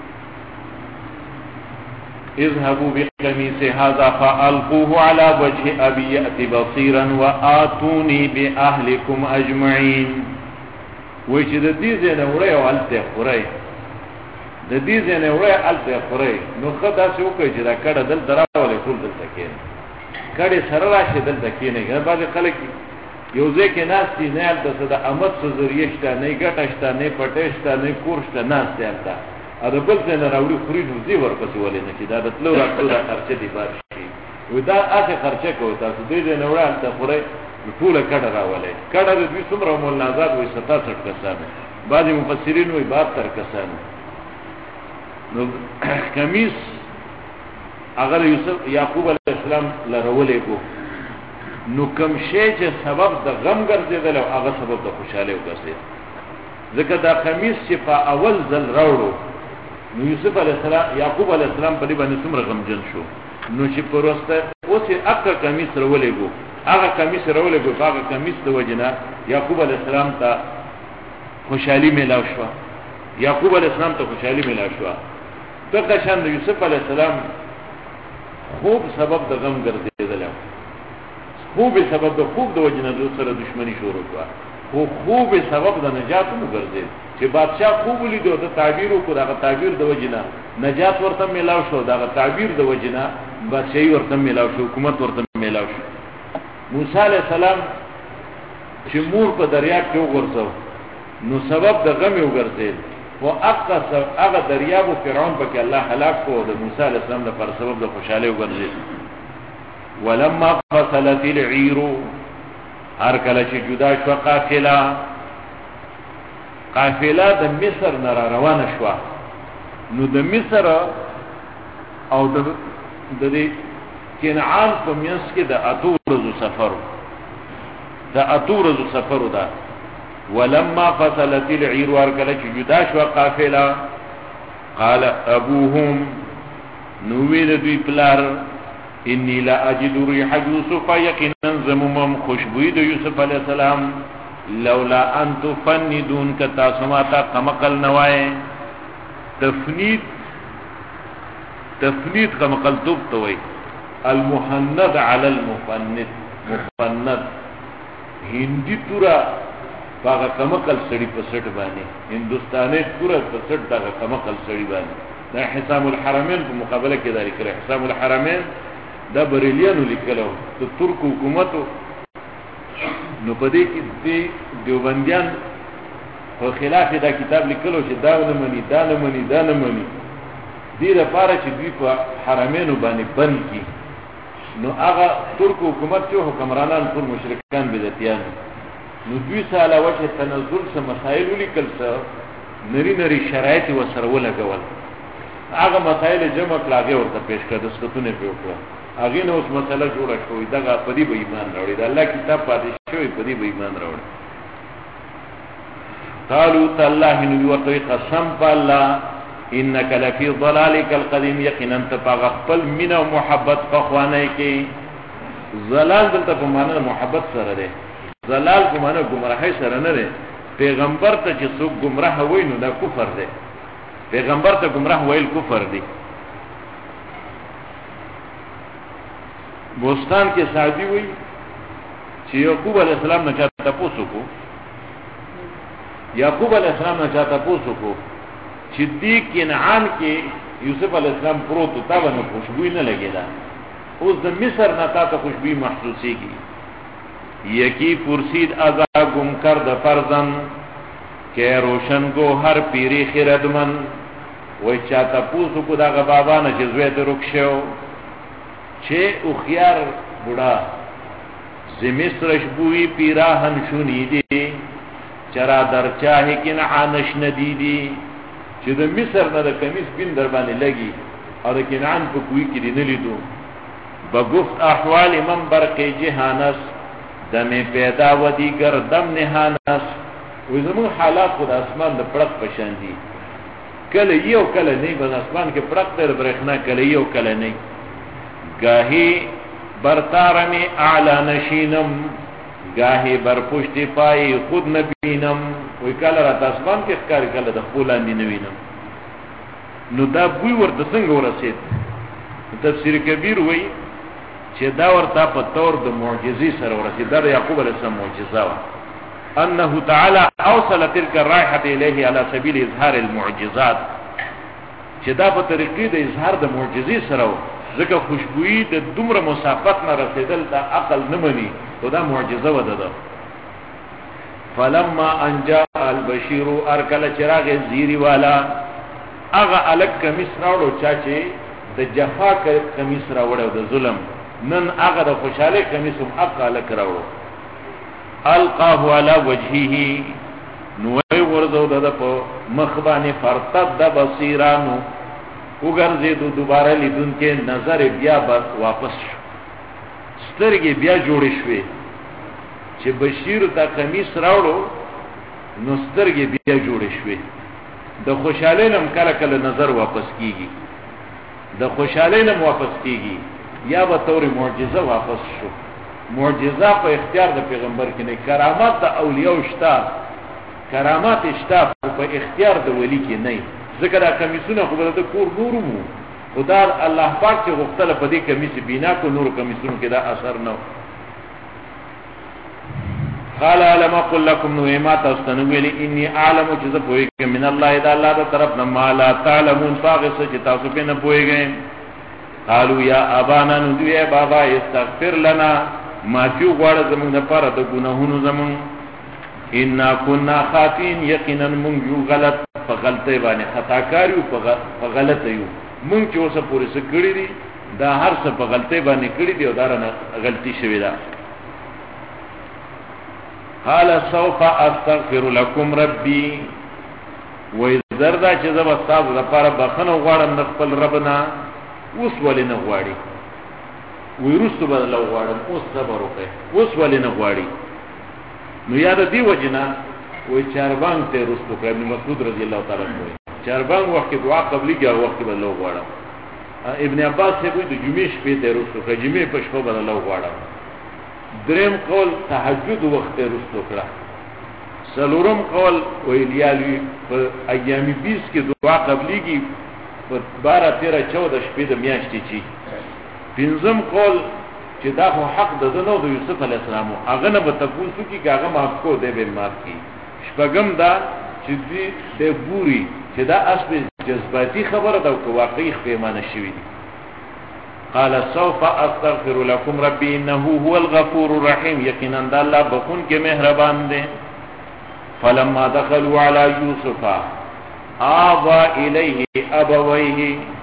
اذهبوا بقميص هذا فألقوه على وجه أبي يأتي بصيرا وآتوني بأهلكم أجمعين. وچ د دې زنه وړي او الته خوري د دې زنه وړي الته خوري نو خدا څه وکړي چې دا کړه دل دراولې ټول دلته کېنه کړي سره راشي دلته کېنه ګر باندې خلک یو ځکه ناشتي نه الته د امد څه ذریعہ شته نه ګټشته نه پټشته نه کورشته ناشته الته ا د بل څه نه راوړي خوري نو دی ورپسې ولې نه چې دا د تلو راټول خرچه دی بار شي ودا اته خرچه کوي تاسو دې نه وړه الته خوري ټول کډه راولې کډه د دې څومره مولا آزاد وي 67 کسانو بعضي مفسرین وي 72 کسانو. نو کمیس اگر یوسف یعقوب علیہ السلام لرولې کو نو کم شی چې سبب د غم ګرځیدل او هغه سبب د خوشاله وګرځید ځکه دا کمیس چې په اول ځل راوړو نو یوسف علیہ السلام یعقوب علیہ السلام په دې باندې څومره غمجن شو نو چې پروسته اوس اکه کمیس رولې کو هغه کمیس رولې کو هغه کمیس د وجنه یعقوب علیہ السلام ته خوشحالي ملاو شو یعقوب علیہ السلام ته خوشحالي ملاو شو دغه شان د یوسف علیہ السلام خوب سبب د غم ګرځیدل خوب سبب د خوب د وجنه د سره دښمنی شروع کړه خو خوب سبب د نجات مو ګرځید چې بادشاہ خوب لیدو د تعبیر کو دغه تعبیر د وجنه نجات ورته ملاو شو دغه تعبیر د وجنه بادشاہي ورته ملاو شو حکومت ورته ملاو شو. موسی علیہ السلام چې مور په دریاب کې وګرځاو نو سبب د غم وګرځید او هغه دریاب او فرعون پکې الله هلاک کو د موسی علیہ السلام لپاره سبب د خوشاله وګرځید. ولما فصلت العير هر کله چې جدا شو قافله د مصر نه روانه شو نو د مصر او د کنعان په میانس کې د اتورزو سفر ده. ولما فصلت العير هر کله چې جدا شو قافله قال ابوهم نو ویل دوی پلار انی لا اجد ريح يوسف یقینا زمم خوشبوئی د یوسف علیہ السلام لولا ان تفندون کتا سماتا قمقل نوای تفنید قمقل توي المحند على المفند مفند هندی تورا باغه قمقل سړی په سټ باندې هندستاني تورا په سټ دا قمقل سړی باندې دا حسام الحرمین په مقابله کې داری کړی حسام الحرمین دا بریلیانو لیکلو د ترک حکومتو نو په دې کې د دیوبندیان په خلاف دا کتاب لیکلو چې دا نه مني دې لپاره چې دوی په حرمینو باندې بند کی نو هغه ترک حکومت چې حکمرانان ټول مشرکان بدعتيان نو دوی ساله وجه تنزل سم مسائل لیکل سره نری شرایط وسره ولګول هغه مسائل جمع کلاغه ورته پیش کړه د سکتونه په وکړه هغه نو اوس مسله جوړه شوې دغه په دې به ایمان راوړي د الله کتاب پاتې شوی په دې به ایمان راوړي. قالوا تالله نو ورته قسم بالله انك لفي ضلالك القديم یقینا تفغفل من محبت فخوانه کې ضلال دلته په معنی محبت سره ده ضلال په معنی گمراهی سره نه ده پیغمبر ته چې څوک گمراه وای نو دا کفر ده پیغمبر ته گمراه ویل کفر دی. بوستان کې سعدی وی چې یعقوب علیہ السلام نه چاته پوسو کو چې دی کنعان کې یوسف علیہ السلام پروت تا باندې خوشبو نه لګیلا اوس د مصر نه تا ته خوشبو محسوسيږي یکی پرسید ازا گم کرد فرزن که روشن گو هر پیری خیردمن وی چاہتا پوسو کو دا غبابانا چه زویت رکشو چه اخیار بڑا زمصرش بوی پیراہن شونی دی چرا در چاہی کنعانش ندیدی چه دا مصر نا دا کمیس بین در بانی لگی اور دا کنعان پا کوئی کلی نلیدو بگفت احوال من برقی جهانس دم پیدا و دیگر دم نهانس وی زمون حالات خود اسمان دا پڑک پشان دی کله یو کله نه بس اسمان کې پړق تر برېښنا کله یو کله نه گاهی برتارمی اعلی نشینم گاهی بر پشت پای خود نبینم وی کله را تاسبان کې ښکار کله د خپلاندې نوینم نو دا بوی ورته څنګه ورسید تفسیر کبیر وی چې دا ورته په تور د معجزې سره ورسید دا یعقوب علیه السلام معجزه وا انه تعالی اوصل تلك الرائحه الیه علی سبیل اظهار المعجزات چې دا په طریقې د اظهار د معجزې سره ځکه خوشبوئی د دومره مسافت نه رسیدل دا عقل نه مني او دا معجزه وده فلما انجا البشیر ارکل چراغ زیری والا اغه الک کمیس راوړو چا چې د جفا کمیس راوړو د ظلم نن اغه د خوشاله کمیس هم اغه الک راوړو القاه على وجهه نو ورزو د په مخ باندې فرتد بصیرانو وګرځیدو دوباره لیدون کې نظر بیا واپس شو سترګې بیا جوړې شوې چې بشیر دا کمیس راوړو نو سترګې بیا جوړې شوې د خوشاله نم کله کله نظر واپس کیږي د خوشاله نم واپس کیږي یا به تور معجزه واپس شو معجزه په اختیار د پیغمبر کې نه کرامات د اولیاء شته کرامات شته په اختیار د ولی کې نه ذکر کمیسونه خو د کور نورو مو خدا الله پاک چې غوښتل په دې کمیس بنا کو نور کمیسونو کې دا اثر نه قال علم اقول لكم نوما تستنویلی انی اعلم چې زه پوهیږم من الله اذا الله د طرف نه ما لا تعلمون فاغس چې تاسو په نه پوهیږئ قالوا یا ابانا ندوی بابا استغفر لنا معافی غواړه زمونږ لپاره د ګناهونو زمونږ ان كنا خاطئين یقینا مونږ یو غلط په غلطۍ باندې خطاکار یو په غلطه یو مونږ چې اوسه پورې څه کړی دي دا هر څه په غلطۍ باندې کړی دي او دا نه غلطي شوی ده قال سوف استغفر لكم ربي وذردا چې زما تاسو لپاره بخنه غواړم د خپل ربنا اوس ولې نه غواړي ویروستو بدل غواړم اوس صبر وکړه اوس ولې نه غواړي نو یاد دی وجنا وای چاربان ته رستو کړه ابن مسعود رضی الله تعالی عنہ چاربان وخت دعا قبلی کې وخت بدل غواړم ابن عباس ته وی د جمعې شپې ته رستو کړه جمعې په شپه بدل غواړم دریم قول تهجد وخت رستو کړه سلورم قول ویلیالی په ایام 20 کې دعا قبلی کې په 12 13 14 شپې د میاشتې چی پنځم قول چې دا خو حق د زنو د یوسف علی السلام هغه نه به تاسو کې هغه معاف کو دی به معاف کی شپږم دا چې دې د بوري چې دا اصل جذباتي خبره ده او واقعي پیمانه شوی دی قال سوف استغفر لكم ربي انه هو الغفور الرحيم یقینا الله بخون کې مهربان دی فلما دخلوا على يوسف آوى اليه ابويه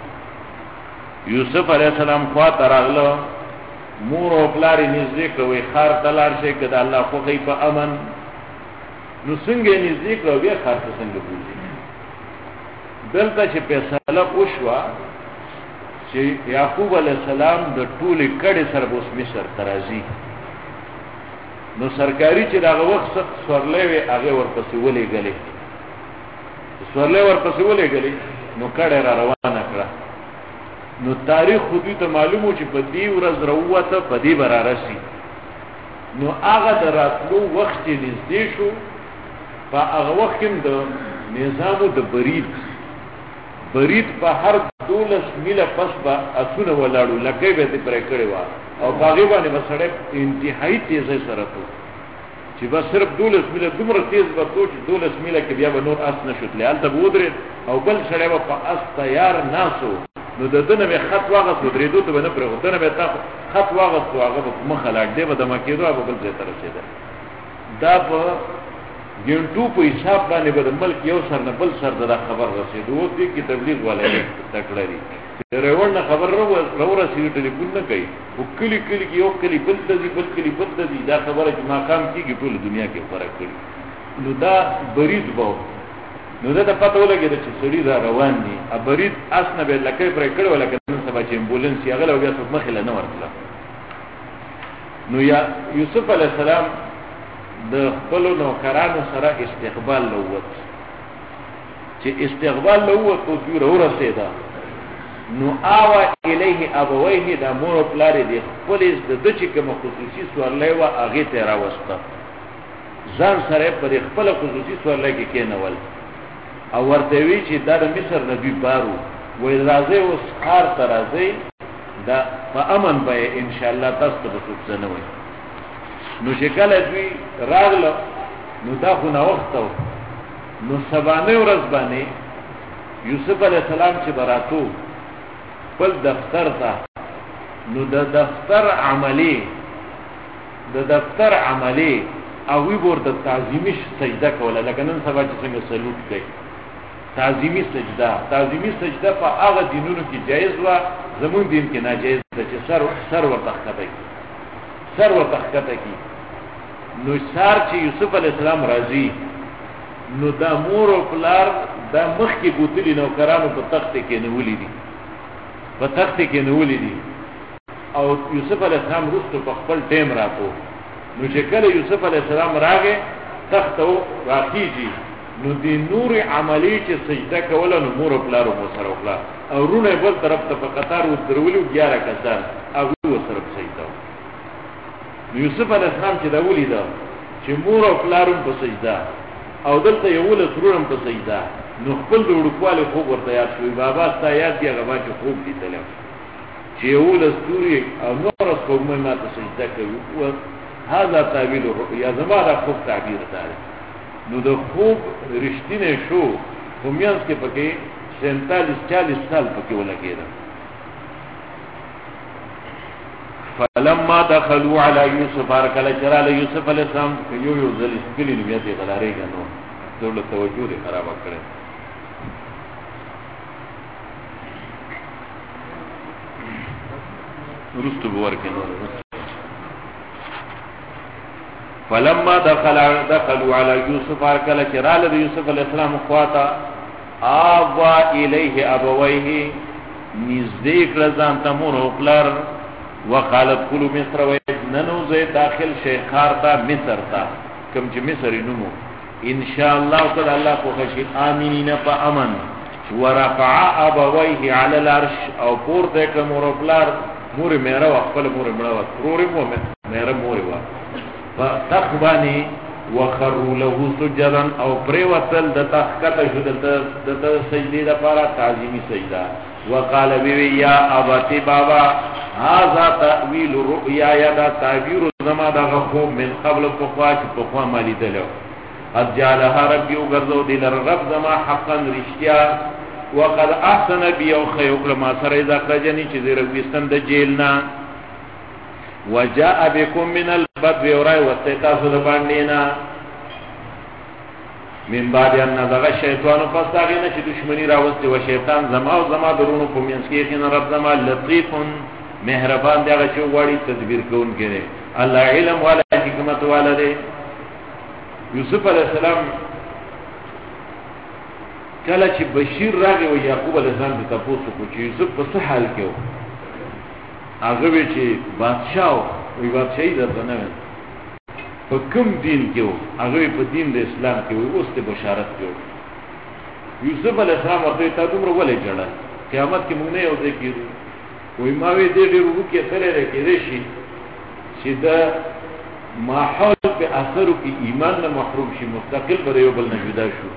یوسف علیہ السلام خوا تراغلو مور او پلاری نږدې کوي خار تلار شي کده الله خو کوي په امن نو څنګه نږدې کوي بیا خار څنګه بوزي دلته چې فیصله وشوه چې یعقوب علیہ السلام د ټولې کډې سره اوس مصر ترازی نو سرکاري چې دغه وخت سورلې وي هغه ورپسې ولې غلې سورلې ورپسې ولې غلې نو کډې را روانه کړه نو تاریخ خودی ته معلومو چې په دې ورځ وروته په دې برارسي نو هغه دراتلو وخت نږدې شو په هغه وخت کې د نظام د برید په هر 12 میله پس به اسونه ولاړو لکه به دې پرې کړی و او هغه باندې مسړې انتهایی تیزه سره ته چې بس صرف 12 میله دومره تیز به تو چې 12 میله کې بیا به نور اس نشوتل البته بودره او بل سړی په اس تیار ناسو نو دنه به خط واغت درېدو ته نه پرغو دنه به تا خط واغت هغه په مخه لاړ دی به د مکیدو هغه بل ځای ته رسیدل دا په ګنټو په حساب باندې به د ملک یو سر نه بل سر د خبر رسیدو او دې کې تبلیغ والے تکړری روانه خبر رو رسیدو ټلیفون نه کوي او کلی کې یو کلی بل کلی دا خبره چې ماقام کیږي ټول دنیا کې فرق کوي نو دا برید وو نو دا پته ولګی چې سړی دا روان دي ا برید اسنه به لکه پر کړه ولکه نن سبا چې امبولانس یې غلو بیا څوک مخله نه ورتله نو یا یوسف علی السلام د خپل نوکرانو سره استقبال لوت چې استقبال لوت او دوی ورسېدا نو آوا الیه ابویه دا مور و پلار دی خپل د چی کوم خصوصي سوالای و هغه ته راوسته ځان سره پر خپل خصوصي سوالای کې کېنول او ورته وی چې دا د مصر نبی بارو وې راځي اوس خار ته راځي دا په امن به ان شاء الله تاسو ته څه نه وي نو شکل دوی راغله نو دا خو نه وختو نو سبانه ورځ باندې یوسف علی السلام چې براتو خپل دفتر ته نو د دفتر عملی او وی ورته تعظیمی سجده کوله لکه نن سبا چې څنګه سلوټ کوي تعظیمی سجده په هغه دینونو کې جایز و زمون دین کې ناجایز ده چې سر ورته ښکته کی نو سار چې یوسف علی السلام راځي نو دا مور او پلار دا مخ کې ګوتلی نوکرانو په تخت کې نیولې دي او یوسف علی السلام رستو په خپل ټیم راکو نو چې کله یوسف علی السلام راغی تخت او راکیږي نو دی نور عملی چې سجده کوله نو مور او پلار مو سره وکړه او رونه بل طرف ته په قطار و درولو 11 کسان او سره سجده یوسف علی السلام چې دا ولیدا چې مور او پلار په سجده او دلته یو ول سرورم په سجده نو خپل د وړکواله خوب ورته یاد شوی بابا ستا یاد دی هغه چې خوب دی تلم چې یو ول استوري او نور کومه ما ته سجده کوي او هاذا تعبیر الرؤیا زماره خوب تعبیر دی نو د خوب رښتینه شو کومیانس کې پکې 47-40 سال پکې ولګیدا فلما دخلوا على يوسف اركل جرى يوسف عليه السلام یو ځل کلی نو بیا دې غلارې غنو ټول توجه دې خراب کړې ورستو ورکه فلما دخلوا على يوسف اركل جرى يوسف عليه السلام خواتا آوا الیه ابویه نزدیک رضان تمور وقلر وقالت كلوا مصر ويننو زي داخل شيخار تا مصر تا كم چې مصر نمو ان شاء الله تعالی الله کو خشي امنين فامن ورفع ابويه على العرش او پور دې کوم ورپلار مور میرا خپل مور مړه ورور مو میرا مور وا فتخباني وخروا له سجدا او پریوتل د تخکته شو د سجدي لپاره تعظیمی سجدا وقال بي يا ابتي بابا هذا تأويل رؤيا يدا تعبير زما د خوب من قبل فقوا مالي دلو قد جعلها ربي وغرزو دي رب زما حقا رشتيا وقد احسن بي او خيوك لما سر اذا خرجني چې زیره وستن د جیلنا وجاء بكم من البدو وراي واستيقاظ باندېنا من بعد ان نزغ الشیطان فاستغنا چې دشمنی راوستي و شیطان زما درونو په منځ کې خن رب زما لطیف مهربان دی هغه چې وړي تدبیر کوون کړي الله علم والا حکمت والا دی یوسف علی السلام کله چې بشیر راغی او یعقوب علی السلام ته تاسو کو چې یوسف په څه حال کې و هغه وی چې بادشاہ وي بادشاہي درته نه په کوم دین کې و هغه په دین د اسلام کې و اوس ته بشارت کوي یوسف علی السلام ورته ته دومره ولې جړل قیامت کې موږ نه یو ځای کېږو وی ما وی دې ډېر وکي سره راکېږي چې دا ماحول په اثر کې ایمان نه محروم شي مستقل پر یو بل نه جدا شو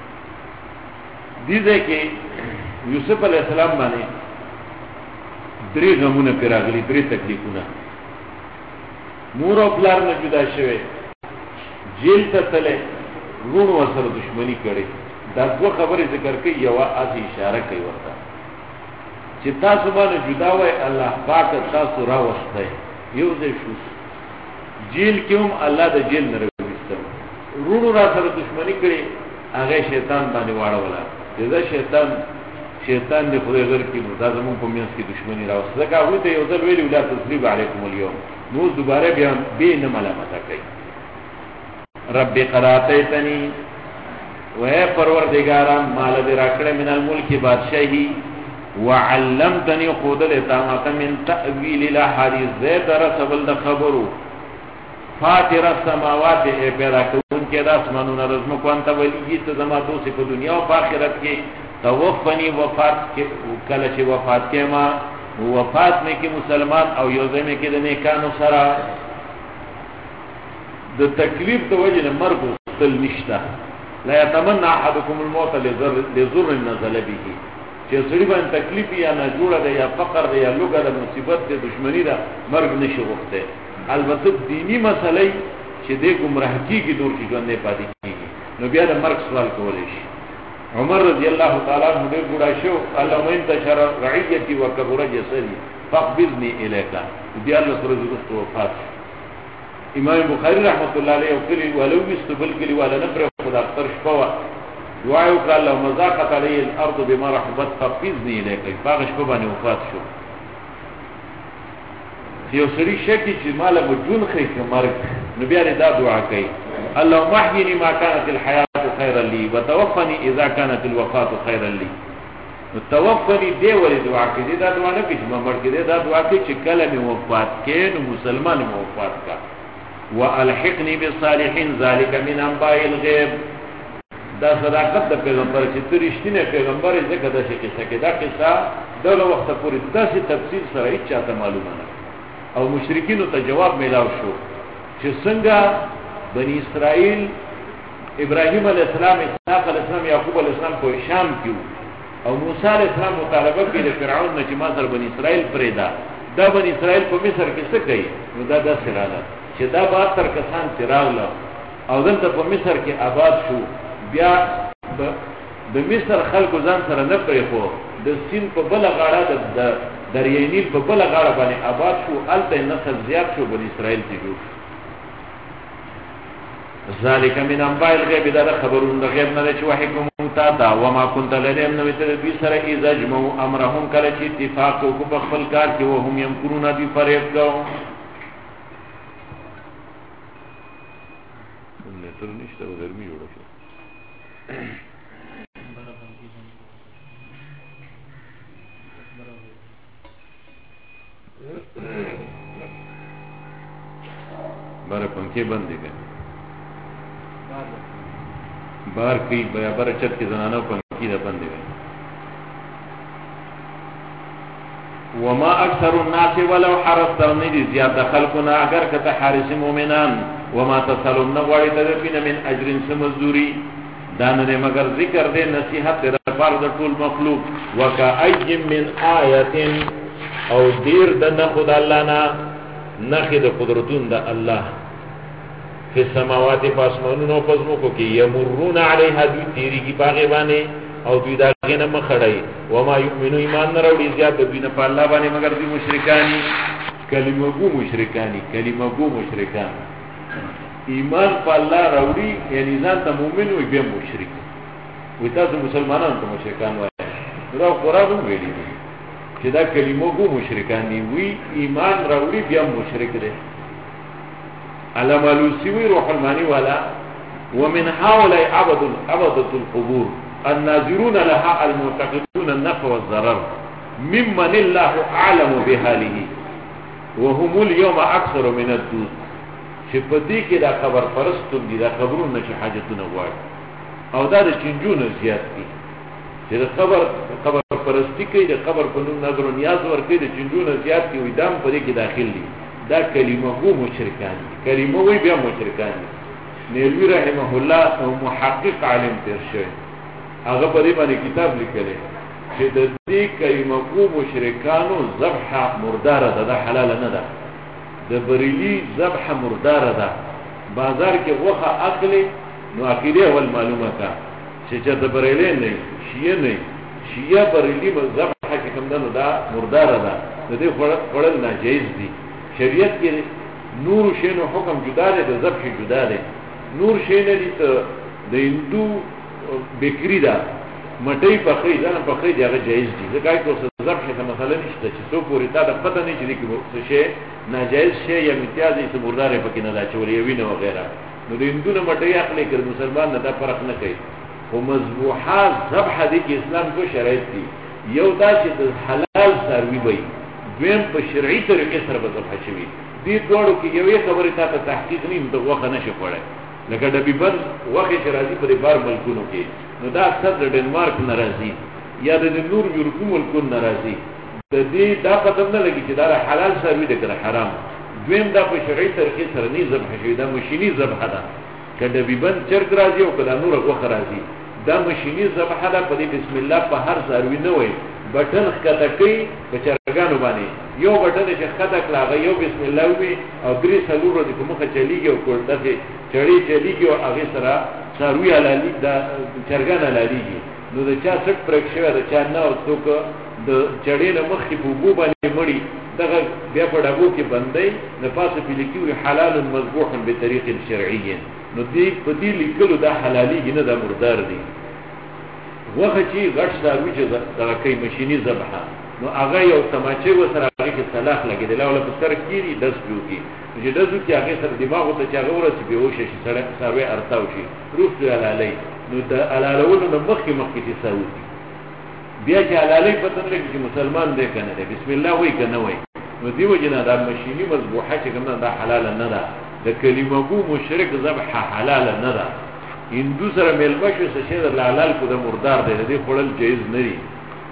دې ځکه یوسف علی السلام باندې درې غمونه پیراغلي درې تکلیفونه مور او پلار نه جدا شوه جیل ته تله رونو سره دښمنی کړي دا څو خبرې ذکر کوي یو اسی اشاره کوي ورته چې تاسو باندې جدا وای الله پاک تاسو راوستي یو ځای شو جیل کې هم الله د جیل نه راوستو رونو را سره دښمنی کړي هغه شیطان باندې واړولا دا شیطان دې خدای غر کې نو دا زمون په میاس کې دښمنی راوستي ځکه هغه ته یو ځل ویلو لا تسلیب علیکم اليوم نو دوباره بیا به نه ملامت کوي رب قراتیتنی و پروردگارا مال دې راکړې من الملک بادشاہي وعلمتني خود الاتامه من تاويل الاحاديث ذکر سبل خبرو فاتر السماوات پیدا کون کې د اسمانونو رزم کوانته ولی ته زما دوی په دنیا او آخرت کې توفنی وفات کې کله چې وفات کې ما وفات مې کې مسلمان او یو ځای مې کې د نیکانو سره د تکلیف د وجه نه مرګ تل نشته. لا يتمنى احدكم الموت لضر نزل به، چې سړي باندې تکلیف یا نه جوړه ده یا فقر ده یا لوګه ده مصیبت ده دشمنی ده مرګ نشي غوښته. البته دینی مسلې چې د گمراه کیږي دور کې ژوند نه پاتې کیږي نو بیا د مرګ سوال کولای شي. عمر رضی الله تعالی عنہ ډېر بوډا شو، اللهم انت شر رعیتی وکبر جسدی فاقبضنی الیک، بیا الله سره د وفات. امام بخاری رحمت الله علیه وکلی ولو استبل کلی ولا نبر خدا اکثر شپوا دعا وکړه اللهم ضاقت علی الارض بما رحبت فاقبضنی الیک، باغ شپه باندې وفات شو. یو سړي شکی چې مال مجون خې مرګ نو بیا دا دعا کوي اللهم احيني ما كانت الحياه خيرا لي وتوفني اذا كانت الوفاه خيرا لي. توفني دی ولې دعا کوي؟ دا دعا نه کوي چې مړ کړي، دا دعا کوي چې کله مې وفات کړي نو مسلمان مې وفات کا. والحقني بالصالحين ذلك من انباء الغيب. دا صداقت د پیغمبر چې ته رښتینی پیغمبر یې ځکه دا شي قصه کې دا قصه دغه وخت پورې داسې تفصیل سره هیڅ چاته معلومه نه او مشرکینو ته جواب میلاو شو چې څنګه بنی اسرائیل ابراهیم علیه السلام، اسحاق علیه السلام، یعقوب علیه السلام په شام کې او موسی علیه السلام مطالبه کړې د فرعون نه چې ما سره بنی اسرائیل پرېږده. دا بنی اسرائیل په مصر کې څه کوي؟ نو دا داسې راغله چې دا 72 کسان چې راغله او دلته په مصر کې آباد شو. بیا د مصر خلکو ځان سره نه پرېښو، د سیند په بله غاړه د دریای نیل په بله غاړه باندې آباد شو، هلته یې نسل زیات شو، بني اسرائیل کې جوړ شو. ذالک من انباء الغیب، دا خبرون د غیب نه چې وحی کوم تا دا وما كنت لديهم نو ته دوی سره اذا اجمعوا امرهم کله چې اتفاق وکړو په خپل کار کې وهم یمکرون دوی فریب کوو. تر نشته ګرمي جوړه شو. بار پنکھے بند دے گئے بار کی بار چت کی زنانوں پنکھی دا بند دے گئے. وما اکثر الناس ولو حرصت ندی زیادہ خلقنا اگر کتا حارس مومنان وما تسلم نغواری تدفین من اجر سمزدوری داننے مگر ذکر دے نصیحت دے رفار دا طول مخلوق وکا ایجم من آیت او دیر دا نخد اللہ نا نخد قدرتون دا اللہ فی السماوات پاسمانون و پزمکو کی یمرون علیها دوی تیری کی باغی بانے او دوی دا غینا مخڑائی وما یؤمنو ایمان نروڑی زیاد دوی نپا اللہ بانے مگر دوی مشرکانی کلمگو مشرکان ایمان پا اللہ روڑی یعنی ځان تا مومن وی بیا مشرک وی تاسو مسلمانان تا مشرکان وائی راو قرآن ویلی دی چې دا کلمگو مشرکان دی وی ایمان روڑی بیا مشرک دی. علم علوسی وی روح المانی والا ومن هؤلاء عبدة القبور الناظرون لها المعتقدون النفع والضرر ممن الله اعلم بحاله وهم اليوم اكثر من الدود. چې په دې کې دا خبر پرستون دي، دا خبرونه چې حاجتونه غواړي او دا د چنجونه زیات دي چې د خبر پرستی کوي، د خبر په نوم نظر و نیاز ورکوي، د چنجونه زیات دي وي دام په دې کې داخل دي. دا کلمه گو مشرکان دي، کلمه وی بیا مشرکان دي. نیلوی رحمه الله او محقق عالم تیر شوی هغه په دې باندې کتاب لیکلی چې د دې کلمه گو مشرکانو ذبح مرداره ده، دا حلال نه ده. د بریلی ذبح مرداره ده، بازار کې غوښه اخلي نو عقیده ول معلومه کا چې د بریلی نه شیعه بریلی ذبح کې کوم ده دا مرداره ده، د دې خوړل ناجایز دي. شریعت کې نور شینو حکم جدا دی، د ذبح جدا دی. نور شین دي ته د هندو بکری ده مټی پخې ځان پخې دی هغه جایز دي. ځکه چې ذبح ته مثلا نشته چې څو پورې تا د پته نه چې دي څه شی ناجایز شی یا امتیاز یې مردار پکې نه دا چولې وینه وغیرہ. نو د هندو نه مټی اخلي کړ مسلمان نه دا فرق نه کوي. او مذبوحات ذبح دي کې اسلام کو شرایط دي، یو دا چې د حلال سروي وي، دویم په شرعي طریقې سره به ذبح شوي. دې دوړو کې یو یې خبره ته تحقیق نیم د غوښه نشي خوړای لکه ډبی بند وخت چې راځي په بار ملکونو کې نو دا اکثر د ډنمارک ناراضي یا د نور یورپي ملکونو ناراضي د دې دا پته نه لګي چې دا حلال سروي ده کنه حرام دویم دا په شرعي طریقې سره نه ذبح شوی دا ماشيني ذبح ده کله بی بند چرګ راځي او کله نور وخت راځي دا ماشيني ذبح ده په دې بسم الله په هر سروي نه وي بٹن خطا کوي په چرګانو باندې یو بٹن چې خطا کلاغه یو بسم الله وي او درې سلوره د کومه چلیږي او کوړه دې چړې چلیږي او هغه سره سروي علالي دا چرګان علاليږي نو د چا څټ پرښه د چا نه او څوک د چړې له مخې په بو باندې مړی دغه بیا په ډبو کې بندي نه پاسه په لیکو حلال مذبوح به طریق شرعي نو دې په دې لیکلو دا حلالي نه دا مردار دي وخت چې غټ سروي چې دغه کوي ماشيني ذبحه نو هغه یو تماچه و سره هغه کې صلاح لګیدل او له سر کېږي داس پیوږي چې داسو کې هغه سره دماغ ته چې هغه ورسې به وشي چې سره سروي ارتاو شي روح علالي نو د علالولو د مخکې چې ساوي بیا چې علالي پته لګي چې مسلمان دی کنه دی بسم الله وای کنه وای نو دیو جنا دا ماشيني مذبوحه چې کومه دا حلال نه ده د کلمه بو مشرک ذبح حلال نه ده هندو سره ملبه شو څه د حلال کو د مردار دی دې خپل جایز نه دي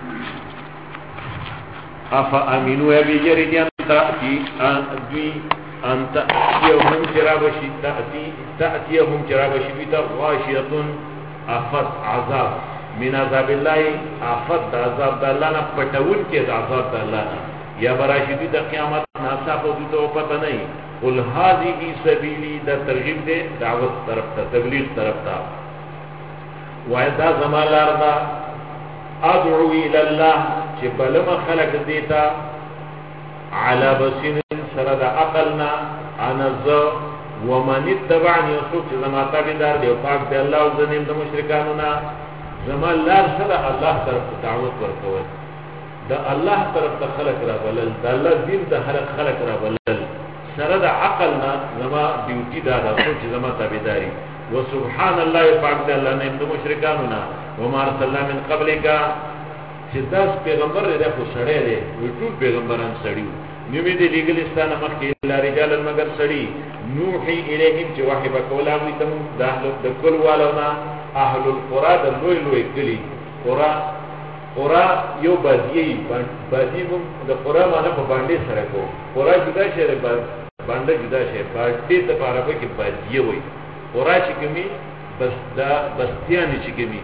افا امینو ابي جریدان تاتی دوی انت یوم چرابشی تاتیهم چرابشی بیتا غاشیتون افت عذاب من عذاب الله افت عذاب الله نه پټول کې عذاب الله نه یا براشدی د قیامت ناصافو دي ته پته نه قل هذه سبیلی د ترغیب دے دعوت طرف ته تبلیغ طرف ته وایدا زمالار دا ادعو الى الله چې بلما خلق دیتا على بصير سرد عقلنا انا ذ ومن اتبعني يسوق زما تابعدار دی پاک دی الله او زنیم د مشرکانو نا زمالار سره الله طرف ته دعوت ورکول دا الله طرف ته خلق را بلل دا الله دین د خلق را بلل سرد عقلنا زما ډیوټي دا چې زما تابعداري وسبحان الله پاک دی الله نه د مشرکانو نا وما ارسلنا من قبلك چې داس پیغمبر دې خو سړی دی ټول پیغمبران سړی نیمه دې لګلستانه مخکې الا رجال مگر سړی نوحي الیهم چې وحی وکولا وي تم د کل والونا اهل القرى د لوی لوی کلی قرى یو بادی مو د قرى معنی په باندې سره کو قرى جدا شهر باندې جدا شهر باندې ته په عربی کې بادی وي قرى چې کمی بس دا بستیان چې کمی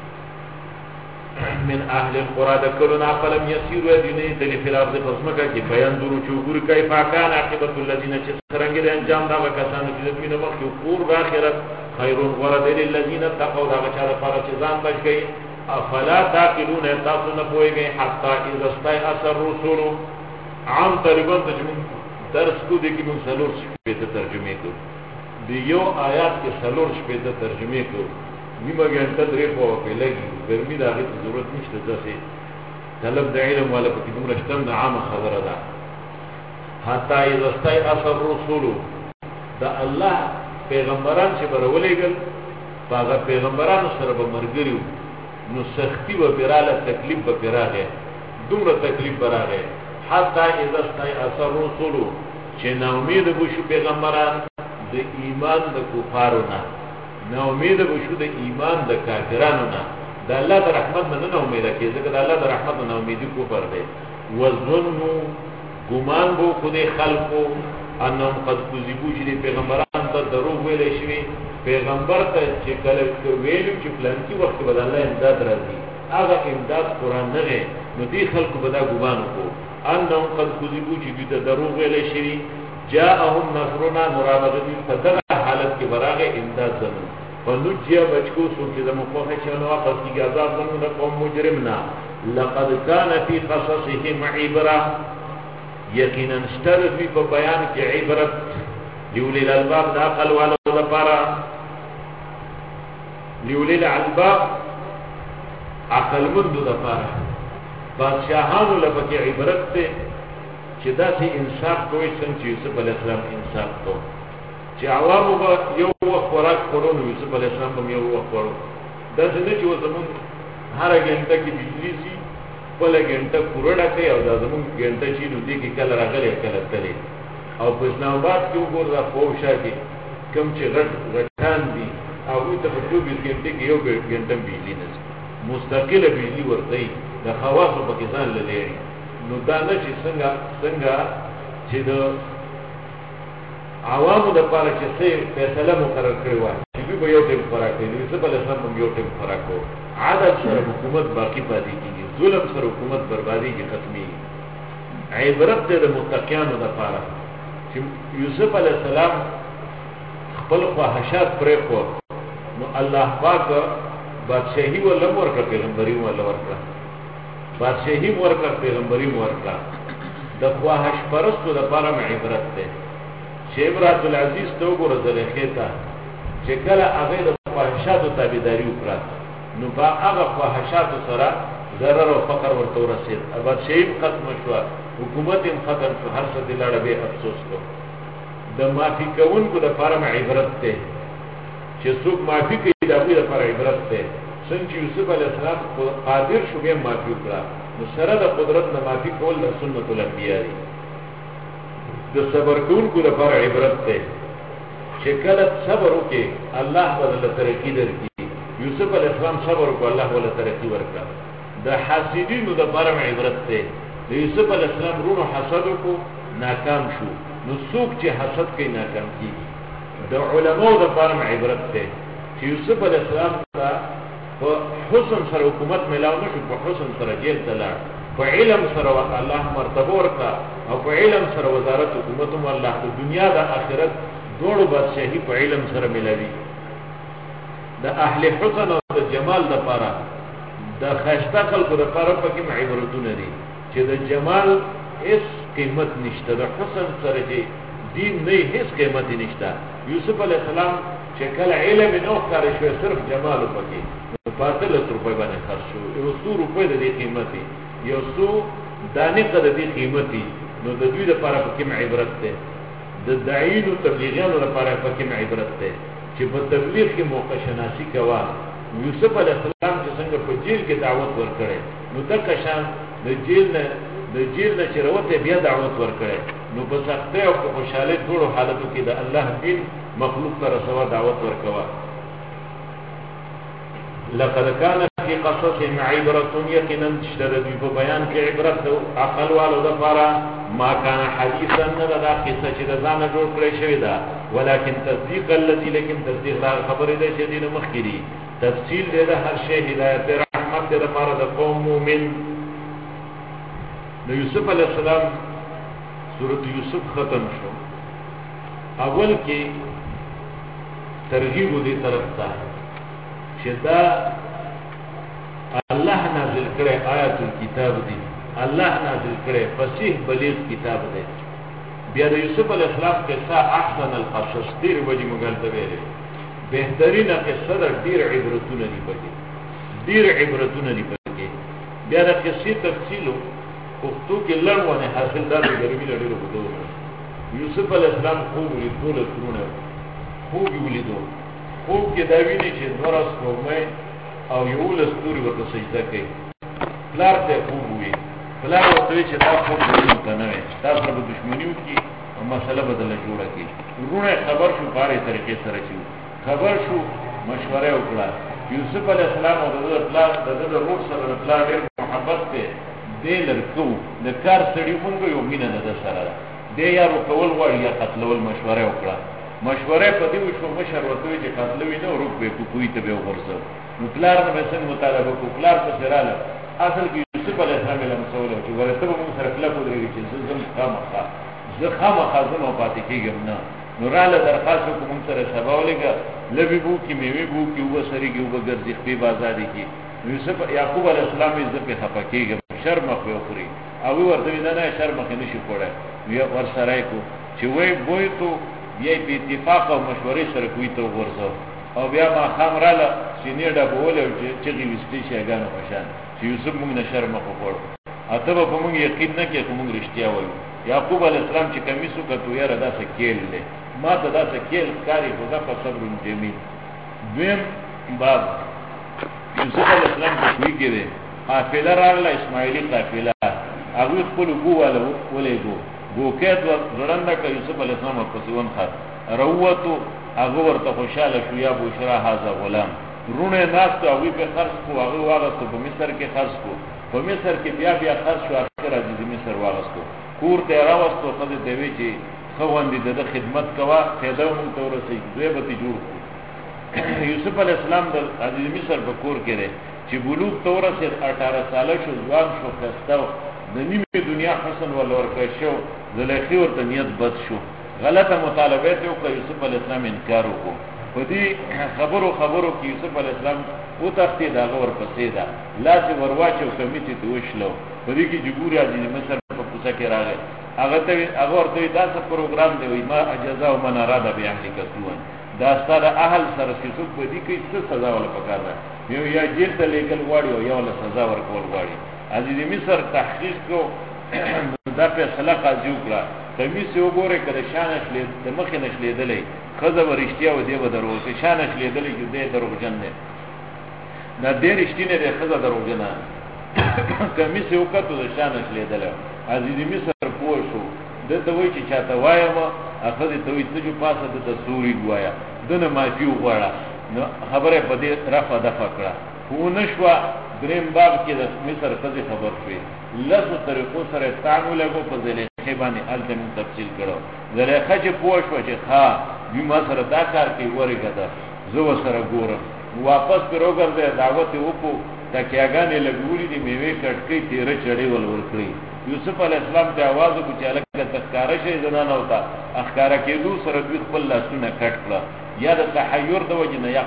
من اهل القرى ذكرنا فلم يسيروا ديني تلي في الارض فسمكا كي فينظروا شوغور كيف كان عاقبه الذين تسرنگ انجام دا وکسان چې دمن مخ کور اخرت خير ورد للذين اتقوا دا بچا لپاره چې ځان بچ گئی افلا تعقلون تاسو نه پويږئ حتا اذا استيأس الرسل عام طالبان ترجمه درس کو دي کې موږ سلور شپې ترجمه کو دی یو آیات کې سلور شپې ترجمه کو نیمه ګنټه درې په کې لګي ګرمي دا هیڅ ضرورت نشته ځکه طلب د علم ولا په کوم رښتم د عامه خبره ده حتا اذا استيأس الرسل دا الله پیغمبران چې برولېګل هغه پیغمبرانو سره به مرګريو نو سختی و براله تکلیف به براغه دومره تکلیف براغه حتا اذا استيأس الرسل چې نا امید بشو پیغمبران د ایمان د کفارو نه نا امید بشو د ایمان د کافرانو نه د الله د رحمت نه امید کې ځکه د الله د رحمت نه امیدي کفر دی وظنوا ګمان بو خدای خلقو انهم قد کذبوا چې پیغمبران ته دروغ ویل شي پیغمبر ته چې کله ویل چې پلان کې وخت به الله امداد راځي هغه امداد قران نه دی نو دي خلقو به دا ګمان وکړو انهم قد کذبوا چې د دروغ ویل شي جاءهم نصرنا مرابطين فدغه حالت کې براغه امداد زمون فنجيا بچکو سو چې زمو په هچنو واپس کیږي عذاب زمون د قوم مجرمنا لقد كان في قصصهم عبره یقینا اشترد بی په بیان کې عبرت لیولی الالباب د عقل والو لپاره لیولی الالباب عقل مندو لپاره بادشاہانو لپاره عبرت ته چې داسې انصاف کوي څنګه چې یوسف علی السلام انصاف کو چې عوامو به یو خوراک خورونو یوسف علی السلام به یو خورو داسې نه چې زمون هر غنټه کې بجلی سي په لګنټه کورډه کوي او دا زمون غنټه چې نو دي کې کله راغلي کله تللی او په اسلام آباد کې وګورئ فوشا کې کم چې غټان دي او ته په 24 غنټه کې یو غنټه بجلی نه مستقله بجلی ورته د خواصو په کې ځان لري نو دا نه چې څنګه چې د عوامو د پاره چې څه فیصله مقرر کړی و چې به یو ټیم خوراک کوي څه په لسان هم یو ټیم خوراک کو عادت سره حکومت باقی پاتې کیږي ظلم سره حکومت بربادي کې ختمي عبرت د متقینو د پاره چې یوسف علی السلام خپل خواهشات پرې کو نو الله پاک بادشاہي ولا ورکړه پیغمبري ولا ورکړه بادشاہي ورکړه پیغمبري ورکړه د خواهش پرستو د پاره عبرت ده چې عبرت العزیز تو ګور زلیخه ته چې کله هغه د خواهشاتو تابعداري وکړه نو با هغه خواهشاتو سره ضرر او فقر ورته ورسید بادشاہي ختم شو حکومت هم ختم شو هر څه دلاړه به افسوس کو د معافي کوونکو د پاره عبرت ده چې څوک معافي کوي دا وی د پاره عبرت ده څنګه یوسف علی السلام قادر شو به معافي وکړه نو سره د قدرت نه معافي کول د سنت الانبیاء دي د صبر کوونکو د پاره عبرت ده چې کله صبر وکي الله بدل ترقی درکړي یوسف علی السلام صبر وکړ الله ولا ترقی ورکړه د حاسدینو د پاره عبرت ده د یوسف علی السلام رونو حسد کو ناکام شو نو څوک چې حسد کوي ناکام کیږي د علماء د پاره عبرت ده چې یوسف علی السلام په حسن سره حکومت ملاو نشو په حسن سره جیل ته لاړ په علم سره الله مرتبه ورکړه او په علم سره وزارت حکومت هم الله د دنیا د آخرت دوړو بادشاہي په علم سره ملاوي د اهل حسن او د جمال د پاره د خشته خلکو د پاره پکې عبرتونه دي چې د جمال هیڅ قیمت نشته د حسن سره چې دین نه هیڅ قیمت نشته یوسف علی السلام چې کله علم نو کار شو صرف جمال پکې باطل روپے باندې خرج شو یو 100 روپے د دې قیمت یو 100 دانه قد دې قیمت نو د دوی لپاره پکې عبرت ده د داعین او تبلیغیانو لپاره پکې عبرت ده چې په تبلیغ کې موقع شناسی کوا یوسف علی السلام چې څنګه په جیل کې دعوت ورکړي نو د کشان د جیل نه چې وروته بیا دعوت ورکړي نو په سختۍ او په خوشاله ټولو حالتو کې د الله دین مخلوق ته رسوا دعوت ورکوا لقد كان في قصصهم عبرة يقينا اشترد ببيان کې عبرت او عقل والو د پاره ما كان حديثا نذا قصه چې ځانه جوړ کړی شوی دا ولكن تصديق الذي لكن تصديق خبره ده چې دین مخکري تفصیل ده هر شی هدایت رحمت ده لپاره د قوم مومن نو یوسف علی السلام سورۃ یوسف ختم شو اول کې ترغیب دې طرف ته چې دا الله نازل کړي آیات الكتاب دي الله نازل کړي فصیح بلیغ کتاب دی بیا د یوسف علی السلام قصه احسن القصص ډیر وجه مګل ته ویلې بهترینه قصه د ډیر عبرتونه دی پکې ډیر عبرتونه دی پکې بیا د قصې تفصیل پښتو کې لړونه حاصل دار ګرمي لري په دوه یوسف علی السلام خوب لیدل ترونه خوب ولیدو خوب کې دا ویني چې نورس کومه او یو لستوري ورته سجده کوي پلار ته خوب وي پلار ورته چې دا خوب نه کنه تاسو سره دښمنی وکي او مسله بدله جوړه کی ورونه خبر شو بارے طریقې سره شو خبر شو مشوره وکړه یوسف علی السلام او د پلار د روح سره پلار ډېر محبت ته دې لرکو د کار سړي مونږ یو مینه ده سره دې یارو کول غواړي یا قتلول مشوره وکړه مشوره په دې وشو مشر ورته چې قتلوي نه ورو به کوی ته به ورسو نو پلار نه څنګه مطالبه کو پلار په سراله اصل کې یوسف علی السلام له مسوله چې ورته موږ سره خپل پدري چې زم خامخا زه خامخا زم پاتې کېږم نه نو رااله درخواست کوم سره سبا ولګه لوي بو کې میوي بو کې و سريږي و ګرځي په بازاري کې یوسف یعقوب علی السلام یې زپه خپکیږي شرم خو خوري او ورته نه شرم کې نشي کوړای بیا ور سره کو چې وای بوې ته بیا په اتفاق او مشورې سره کوي ته ورځو او بیا ما خامراله چې نیډه بوله چې وستې شيګانو پشان چې یوسف موږ نه شرم خو کوړ اته په موږ یقین نه کې کوم رښتیا وایو یعقوب علی السلام چې کمیسو کتو یاره دا څه کېل له ما ته دا څه کېل کاری خو دا په صبر جمیل دویم باب یوسف علی السلام په کوي کې ده قافله راغله اسماعیلی قافله هغه خپل ګو ولې ګو ګوکېت ورنده ک یوسف علی السلام په سیون خاط روتو هغه ورته خوشاله شو یا بشرا هاذا غلام رونه ناس ته هغه په خرج کو هغه واغستو په مصر کې خرج کو په مصر کې بیا خرج شو اخر د مصر واغستو کور ته راوستو خدای دی وی چې خوندې د خدمت کوا پیدا مون ته ورسې دوی به تی جوړ یوسف علی السلام د عزیز مصر په کور کې لري چې بلوغ ته ورسې 18 ساله شو ځوان شو خستاو د نیمه دنیا حسن ولور کې شو زلیخی ورته نیت بد شو غلطه مطالبه ته وکړ یوسف علی السلام انکار وکړ په دې خبرو کې یوسف علی السلام او تختی دا غور پسې دا لاس ورواچو کمیټې ته وشلو په دې کې جګوري عزیز مصر په پوسه کې راغی هغه ورته دا څه پروګرام دی وای ما اجازه او من اراده به اهل کسوان دا ستاره اهل سره چې څوک به دي کې څه سزا ولا پکار ده یو یا جیل ته لیکل غواړي او یا ول سزا ورکول غواړي عزیز مصر تحقیق کو دا فیصله قاضي وکړه کمیس یو ګوره کړه شانش لید د مخې نشلیدلې خزه ورشتیا و دی به درو چې شانش لیدلې چې دې دروغجن نه دا دې رښتینه دې خزه دروغجنه کمیس یو کته د شانش لیدلې عزیز مصر پوه شو دته وای چې چاته وایم اخذ ته وي ته جو پاسه د سوري گوایا دنه مافي وغواړه نو خبره په دې رافه د فکره خو نشوا دریم باب کې د مصر څخه خبر شوې لاسو طریقو سره تعامل کو په زلیخه باندې الته تفصیل کړو زلیخه چې پوه شو چې ها وی ما سره دا کار کوي ورګه زو سره ګورم واپس پروګر دې دعوت وکړو تکیاګانې لګولې دي میوه کټکې تیرې چړې ول ورکړي یوسف علی السلام ته आवाज وکړ چې الګ تذکارې شي زنانه وتا اخکارا کېدو سره دوی خپل لاسونه کټ کړه یا د تحیر د وجنه یا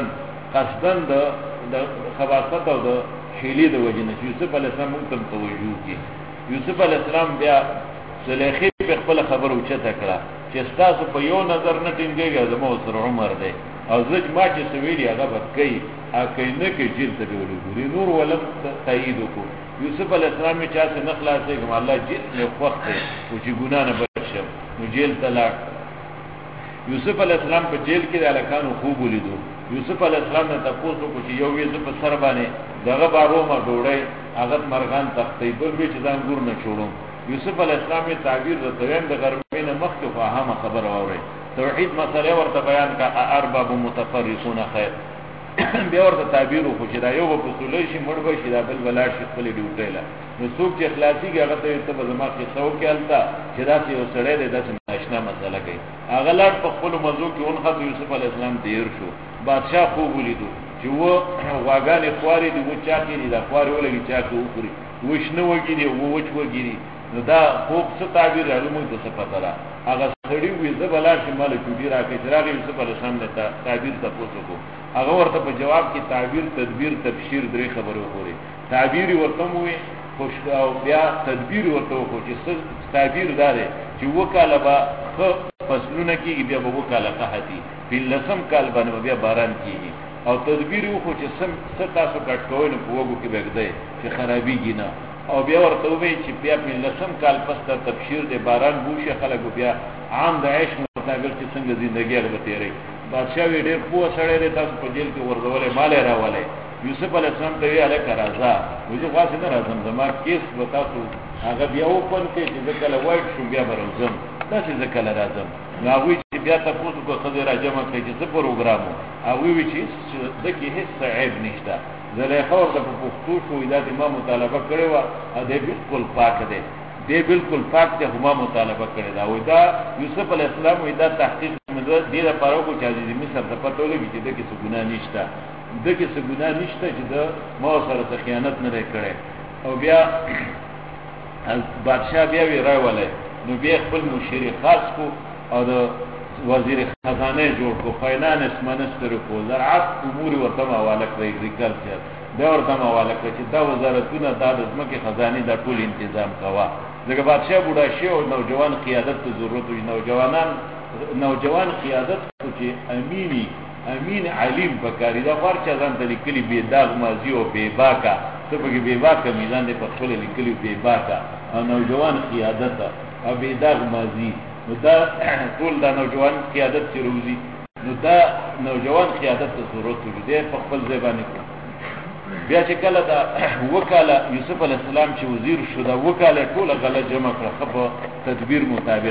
قصدن د خباثت او د حیلې د وجنه یوسف علی السلام ته توجه کی یوسف علی السلام بیا زلیخی په خپل خبرو چته کړه چې تاسو په یو نظر نه ټینګیږئ زموږ سره عمر دی او زج ما چې سویلی هغه بکې اکینه کې جیل ته ویلو نور ولم تایید کو یوسف علی السلام چې تاسو نه خلاصې کوم الله جیل نه وخت او چې ګنا نه بچم نو جیل طلاق یوسف علی السلام په جیل کې د الکانو خوب ولیدو یوسف علی السلام ته تاسو کو چې یو ویزه په سر باندې دغه بارو ما ډوړې هغه مرغان تختې بل وی چې ځان ګور نه چوړو یوسف علی السلام تعبیر د دویم د غربین مخکې فهمه خبر اوري توحید مسله ورته بیان کا ارباب متفرقون خیر بیا ورته تعبیر خو چې دا یو په اصول شي مړ به شي دا بل بلار شي خپل ډیوټه لا نو څوک چې اخلاصي هغه ته په زما کې څو کې التا چې دا یو سړی دی د ناشنا مسله کوي هغه لار په خپل موضوع کې اون خط یوسف علی السلام تیر شو بادشاہ خو ولیدو چې و واګانې خواري دی و چا کې دی دا خواري ولګي چا کې وکړي وښنه وګي دی وچ وګي نو دا خوب څه تعبیر علوم د څه پته را هغه سړی وي زبلار چې مال چوډی راکې چراغ یوسف علی السلام ته تعبیر تاسو کو هغه ورته په جواب کې تعبیر تدبیر تبشیر درې خبرو وکړي تعبیر ورته وي خوش او بیا تدبیر ورته وکړي چې تعبیر داره چې وکاله با فصلونه کېږي بیا به وکاله قحطي په لسم کال باندې بیا باران کېږي او تدبیر وکړي چې سم تاسو کټ کوئ نو وګو کې بګدای چې خرابېږي نه او بیا ورته وی چې بیا په لسم کال پس د تبشیر د باران بوشه خلکو بیا عام د عيش مطابق چې څنګه ژوندۍ هغه تیرې بادشاہ وی ډېر پوه سره دی تاسو په جیل کې ورغولې مال راولې یوسف علی السلام ته ویاله راځه وځي خاصه نه راځم زما کیس به تاسو هغه بیا اوپن کې چې کله وایټ شو بیا راځم تاسو ځکه راځم هغه چې بیا تاسو کو خدای را جمع کړئ چې څه پروګرامو هغه وی چې دغه هیڅ عیب نشته زلیخا ورته په پښتو شو دا د ما مطالبه کړې و ا دې بالکل پاک دی دې بالکل پاک ته هم مطالبه کړې دا وای دا یوسف علی السلام وای دا تحقیق مزه دې لپاره کو چې د مصر ته پته ولګي چې دغه څه ګناه نشته دغه څه ګناه نشته چې دا ما سره خیانت نه کړې او بیا بادشاہ بیا وی راولې نو بیا خپل مشیر خاص کو او د وزیر خزانه جوړ کو فاینانس منستر کو زراعت امور ورته حواله کړی اګریکلچر دا ورته حواله کړی چې دا وزارتونه د ځمکې خزانه د ټول تنظیم کوا دغه بادشاہ بوډا شي او نوجوان قیادت ته ضرورت وي نوجوان قیادت چې امین علیم بکاری دا فرچ ځان ته لیکلي بے داغ ماضی او بے باکا ته په بے باکا میزان دې په خپل لیکلي بے باکا او نوجوان قیادت او بے داغ ماضی نو دا ټول دا نوجوان قیادت چې روزي نو دا نوجوان قیادت ته ضرورت دی په خپل ځبانه کې بیا چې کله دا وکاله یوسف علی السلام چې وزیر شو دا وکاله ټول غله جمع کړه په تدبیر مطابق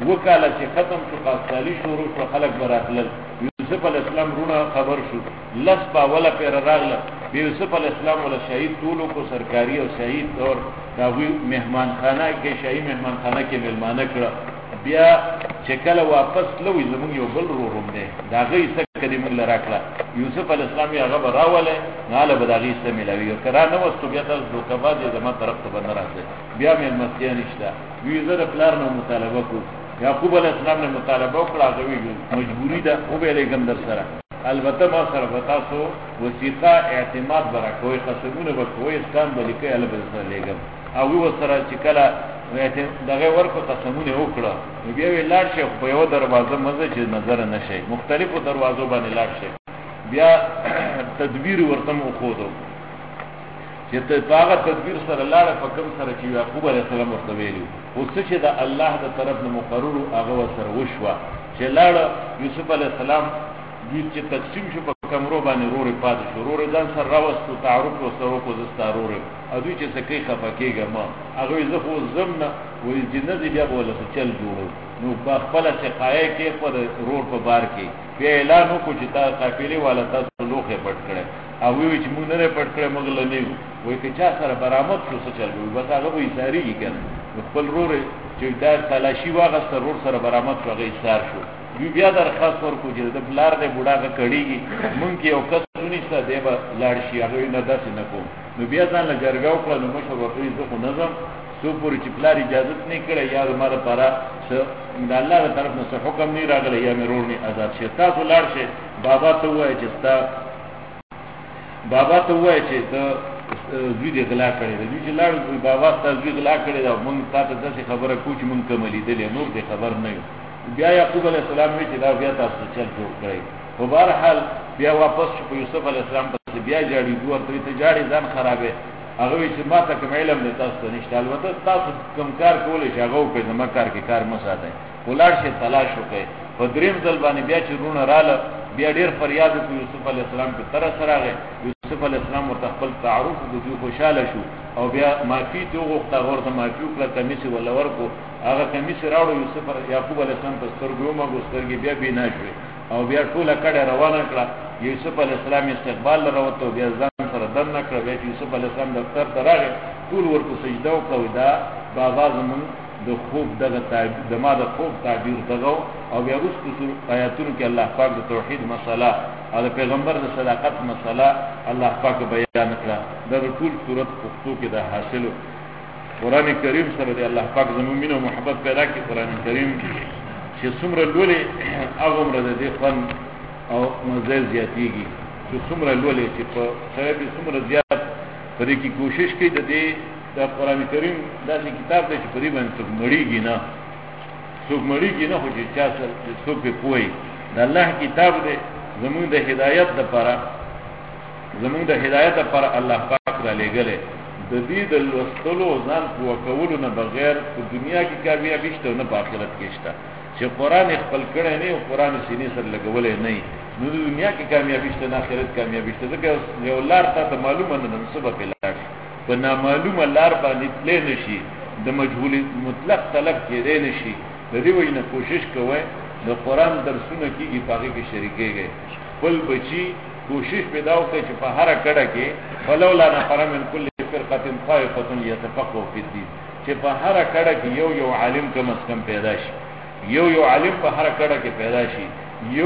وکاله چې ختم شو قاصالی شروع شو خلک براتل یوسف علی السلام رونه خبر شو لس با ولا پیر راغله یوسف علی السلام ولا شهید ټولو کو سرکاري او شهید اور داوی مهمان خانه کې شهید مهمان خانه کې ملمانه کړ بیا چې کله واپس لوي زمون یو بل روم دی دا غي څه کړي موږ لراکړه یوسف علی السلام یې هغه راوله نه له بداغي څه ملوي کرا نو واستو بیا تاسو دوکباز زما طرف ته بند راځي بیا مې مستیا نشته وی زره پلار نو مطالبه کو یعقوب علیہ السلام نے مطالبہ وکړه غوي مجبوری ده او به لګم در سره البته ما سره وتا سو وثیقه اعتماد برکوي قسمونه وکوي اسلام بلکې البته لګم او وی سره چې کله دغه ورکو قسمونه وکړه بیا وی لاړ شي په یو دروازه مزه چې نظر نشي مختلفو دروازو باندې لاړ شي بیا تدبیر ورته مو خودو چې ته هغه تدبیر سره لاړه په کوم سره چې یعقوب علیه السلام ورته ویلو او څه چې د الله د طرف نه مقرر هغه سره وشوه چې لاړه یوسف علیه السلام دې چې تقسیم شو په کمرو باندې رورې پاتې شو رورې ځان سره راوستو تعارف او سره کو زستا رورې او دوی چې څه کوي خفکیږه ما هغه زه خو زمنه وې جنازه بیا بوله چل جوړو نو په خپل سقایه کې پر رور په بار کې په اعلان کو چې تا قافلې والا تاسو لوخه پټ کړي او وی چې مونږ نه پټ کړی موږ لنیو وای که چا سره برآمد شو څه چل وي بس هغه به ایثاری کنه خپل رور چې دا تلاشي واغسته رور سره برآمد شو هغه ایثار شو بیا درخواست ورکو چې د بلار د بوډاګه کړيږي مونږ یو کس ونیسته دی به لاړ شي هغه نه داسې نه کوم نو بیا ځان له جرګه وکړه نو مشر ورته زه خو نظم سو پوری چې بلار اجازه نه کړی یا زماره لپاره د الله تر طرف نه حکم نه راغلی یا مې رور نه آزاد شي تاسو لاړ شي بابا ته وایي چې بابا ته وایي چې ته زوی دې غلا کړی دی چې لاړ بابا ته زوی غلا کړی دا مونږ تاسو ته خبره کوم چې مونږ کوملی دي نور دې خبر نه یو بیا یعقوب علیہ السلام وی چې دا بیا تاسو چل جوړ کړی په بهر حال بیا واپس شو یوسف علیہ السلام په بیا جاړي دوه ته جاړي ځان خرابې هغه چې ما ته کوم علم نه تاسو نشته البته تاسو کوم کار کولای شئ هغه په زما کار کې کار مو ساتي ولار شي تلاش وکړي په دریم ځل باندې بیا چې رونه رااله بیا ډیر فریاد وکړ یوسف علیہ السلام په تر سره راغی یوسف علیہ السلام ورته خپل تعارف د دوی خوشاله شو او بیا معافي ته وغوښته ورته معافي وکړه کمیس ولا ورکو هغه کمیس راوړو یوسف یعقوب علیہ السلام په سترګو ما ګسترګي بیا بنا شوی او بیا ټوله کډه روانه کړه یوسف علیہ السلام استقبال لروته بیا ځان سره دم نکړه بیا یوسف علیہ السلام دفتر ته راغی ټول ورته سجده وکړه دا بابا زمون د خوب دغه تعبیر د ما د خوب تعبیر دغه او بیا وروسته آیاتونو کې الله پاک د توحید مسله او د پیغمبر د صداقت مسله الله پاک بیان کړه د ټول صورت پښتو کې دا حاصلو قران کریم سره دی الله پاک زموږ مینه او محبت پیدا کړي قران کریم چې څومره لولې هغه عمر د دې فن او مزه زیاتېږي چې څومره لولې چې په سره به څومره زیات پرې کې کوشش کوي د دې د قران کریم داسې کتاب دی چې په دې باندې څوک مړیږي نه خو چې چا څوک په کوی د الله کتاب دی زموږ د هدایت لپاره الله پاک را لېږلی د دې د لوستلو ځان په کولو نه بغیر په دنیا کې کامیابی شته نه په آخرت کې شته چې قران خپل کړه نه او قران سینې سره لګولې نه نو د دنیا کې کامیابی شته نه آخرت کامیابی شته ځکه یو لار ته معلومه نه نسبه په لار په نامعلومه لار باندې تللی نشي د مجهول مطلق طلب کېدی نشي د دې وجه کوشش کوئ د قران درسونه کېږي پاږي کې شریکېږي خپل بچي کوشش پیدا وکړي چې په هر کډه کې فلولا نفر من كل فرقه طائفه يتفقهوا في الدين چې په هر کډه کې یو عالم کم از کم پیدا شي یو عالم په هر کډه کې پیدا شي یو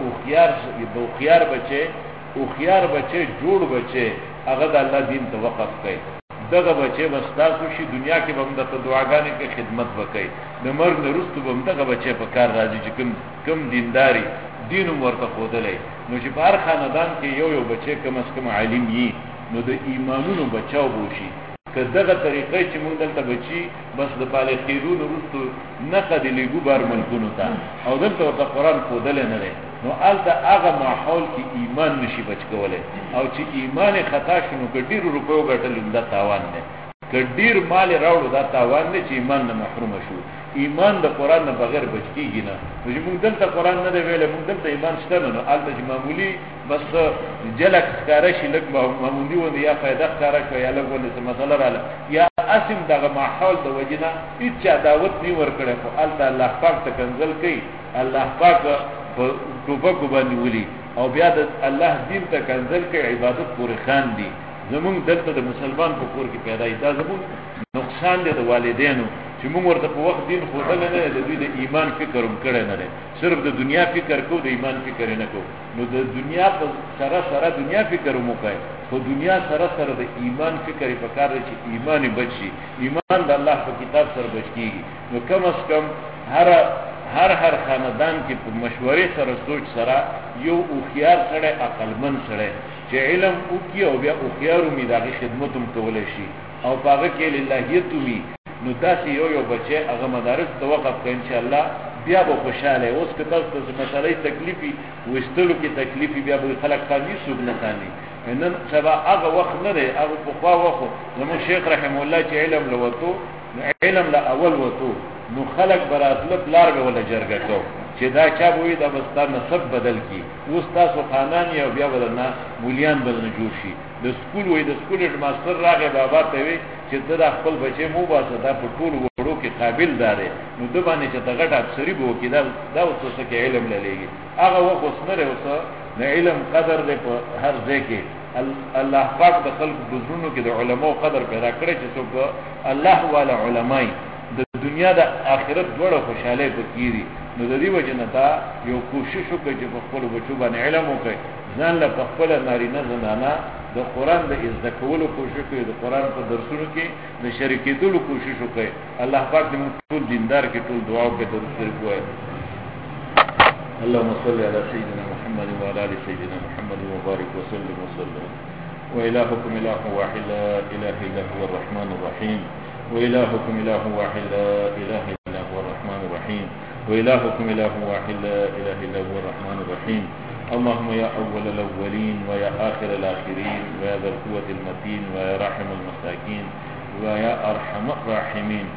خيار بچي جوړ بچي هغه د الله دین ته وقف کوي دغه بچي واستاسو شي دنیا کې هم د دعاګانې کې خدمت وکړي د مرګ وروسته هم دغه بچي په کار راځي چې کم دینداري دین ورته خودلې نو چې په هر خاندان کې یو بچي کم از کم عالم یي نو د ایمانونو بچاو بوشي که دغه طریقې چې موږ دلته بچي بس د بالغ کېدو وروسته نه قدلې ګوبر ملکونو ته او دلته ورته قران خودلې نه لري نو آلته هغه ماحول کې ایمان نشي بچ کولای او چې ایمان خطا شنو ګډیر روپیو ګټل دا تاوان دی ګډیر مال راوړو دا تاوان دی چې ایمان نه محروم شو ایمان د قران نه بغیر بچ کیږي نه چې موږ دلته قران نه دی ویل موږ دلته ایمان شته نو آلته چې معمولی بس جلک ښکارا شي لګ معمولی و یا فائدہ ښکارا کوي یا لګ ولې مسله رااله یا اسم دغه ماحول د وجنا هیڅ دعوت نه ورکړي خو الله پاک ته کنزل کوي الله پاک په ټوبکو باندې ولي او بیا د الله دین ته کنزل کوي عبادت پورې خان دي زمونږ دلته د مسلمان په کور کې پیدا دا زمونږ نقصان دی د والدینو چې موږ ورته په وخت دین خودل نه د دوی د ایمان فکر هم کړی نه دی صرف د دنیا فکر کو د ایمان فکر نه کو نو د دنیا په سره دنیا فکر مو کوي خو دنیا سره د ایمان فکر په کار دی چې ایمان بچي ایمان د الله په کتاب سره بچ کیږي نو کم از کم هر خاندان کې په مشورې سره سوچ سره یو اوخيار سره عقلمن سره چې علم او کی او بیا اوخيارو می دغه خدمت هم کولای شي او پاغه کې للهیت وي نو تاسو یو بچي هغه مدارس ته وقف کړئ ان شاء الله بیا به خوشاله اوس که تاسو ته مسلې تکلیفي وستلو کې تکلیفي بیا به خلک خاني سوق نه خاني نن سبا هغه وخت نه دی هغه په خوا وخت زمو شیخ رحم الله چې علم لا اول وته نو خلق براتله لار به ولا جرګه کو چې دا چا وې د بستان نسب بدل کی اوس تاسو خانان یو بیا بدلنا مولیان بدل جوړ شي د سکول وې د سکول ماستر راغی بابا ته وی چې دا خپل بچي مو باسه دا په ټول وړو کې قابل داره نو د باندې چې دغه اکثری بو کې دا اوسه کې علم للیږي هغه وخت نه اوسه نه علم قدر دې په هر ځای کې الله پاک د خلق بزرګونو کې د علماو قدر پیدا کړی چې څوک الله والا علماي د دنیا د آخرت ډوړه خوشاله پکېږي نو د دې وجه نه دا یو کوشش وکړي چې په خپل بچو باندې علم وکړي ځان له خپل نارینه زنانه د قران د زده کولو کوشش کوي د قران په درسونو کې د شریکېدلو کوشش وکړي الله پاک دې موږ ټول دیندار کې ټول دعا وکړي د شریک وای اللهم صل على سيدنا محمد وعلى ال سيدنا محمد وبارك وسلم وإلهكم إله واحد لا إله إلا هو الرحمن الرحيم وإلهكم إله واحد لا إله إلا هو الرحمن الرحيم وإلهكم إله واحد لا إله إلا هو الرحمن الرحيم اللهم يا أول الأولين ويا آخر الآخرين ويا ذا القوة المتين ويا راحم المساكين ويا أرحم الراحمين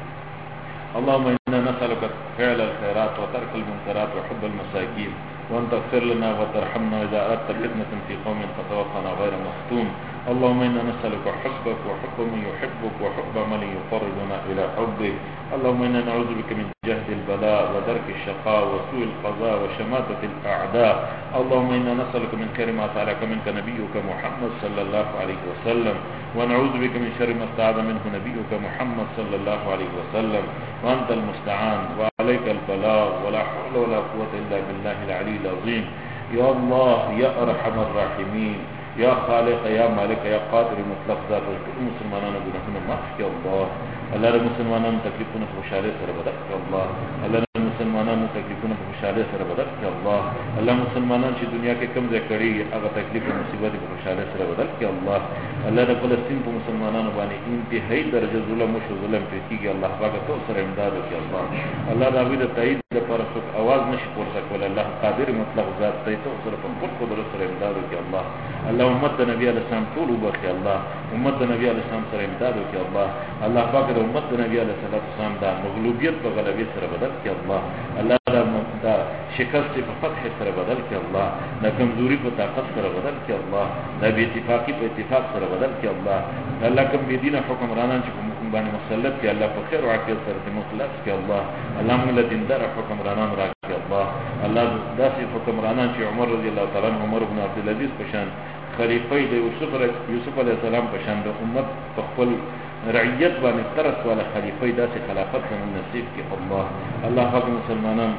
اللهم إنا نسألك فعل الخيرات وترك المنكرات وحب المساكين وأن تغفر لنا وترحمنا إذا أردت فتنة في قوم فتوفنا غير مفتون اللهم إنا نسألك حبك وحب من يحبك وحب من يقربنا إلى حبك اللهم إنا نعوذ بك من جهد البلاء ودرك الشقاء وسوء القضاء وشماتة الأعداء اللهم إنا نسألك من خير ما سألك منك نبيك محمد صلى الله عليه وسلم ونعوذ بك من شر ما استعاذ منه نبيك محمد صلى الله عليه وسلم وأنت المستعان وعليك البلاغ ولا حول ولا قوة إلا بالله العلي العظيم يا الله يا أرحم الراحمين يا خالق يا مالك يا قادر مطلق ذات المسلمانان گناهونه معاف کړه الله الله د مسلمانانو تکلیفونه په خوشاله سره بدل کړه الله الله د مسلمانانو تکلیفونه په خوشاله سره بدل کړه الله الله مسلمانان چې دنیا کې کم ځای کړي هغه تکلیف او مصیبت په خوشاله سره بدل کړه الله الله د فلسطین په مسلمانانو باندې انتهایی درجه ظلم او ظلم کوي الله پاک ته سره امداد وکړي الله الله د دې تایید لپاره څوک आवाज نشي پورته کولای الله قادر مطلق ذات ته سره په خپل قدرت سره امداد وکړي الله الله امت نبی علیہ السلام ټول وبخي الله امت نبی علیہ السلام سره امداد وکړي الله الله پاک د امت نبی علیہ السلام دا مغلوبیت په غلبیت سره بدل کړي الله الله دا شکست په فتح سره بدل کړي الله دا کمزوري په طاقت سره بدل کړي الله دا بی اتفاقی په اتفاق سره بدل کړي الله الله کوم دینه حکمرانان چې په موږ باندې مسلط کړي الله په خیر او عافیت سره مخلص کړي الله الله موږ له دیندار حکمرانان راکړي الله الله داسې حکمرانان چې عمر رضی الله تعالی عنہ عمر بن عبد العزيز په شان خلیفہ د یوسف علیہ السلام په شان د امت په خپل رعیت باندې ترس والا خلیفہ داسې خلافت زموږ نصیب کړي الله الله پاک مسلمانان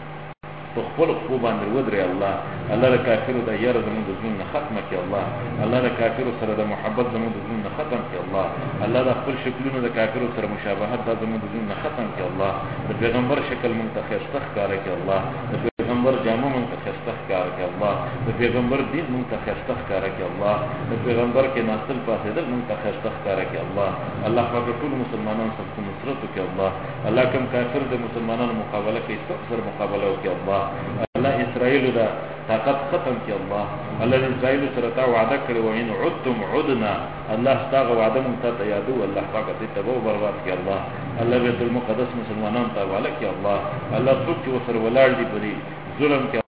په خپل خو باندې ودرې الله الله د کافرو د یاره زموږ د ژوند نه ختمه کړي الله الله د کافرو سره د محبت زموږ د ژوند نه ختم کړي الله الله د خپل شکلونو د کافرو سره مشابهت د زموږ د ژوند نه ختم کړي الله د پیغمبر شکل مونږ ته خسته ښکاره کړي الله د پیغمبر جامه مونږ ته خسته ښکاره کړي الله د پیغمبر دین مونږ ته خسته ښکاره کړي الله د پیغمبر کې ناصل پاسېدل مونږ ته خسته ښکاره کړي الله الله پاک ټول مسلمانانو سره نصرت وکړي الله الله کوم کافر د مسلمانانو مقابله کوي سره مقابله وکړي الله الله اسرائیل دا طاقت ختم کی الله الله اسرائیل سره تا وعده کړی و ان عدتم عدنا الله ستاسو وعده مونږ ته یادو الله پاک دې تبو برباد کی الله الله بیت المقدس مسلمانان ته حواله کی الله الله څوک چې وسره ولاړ دي په ظلم کې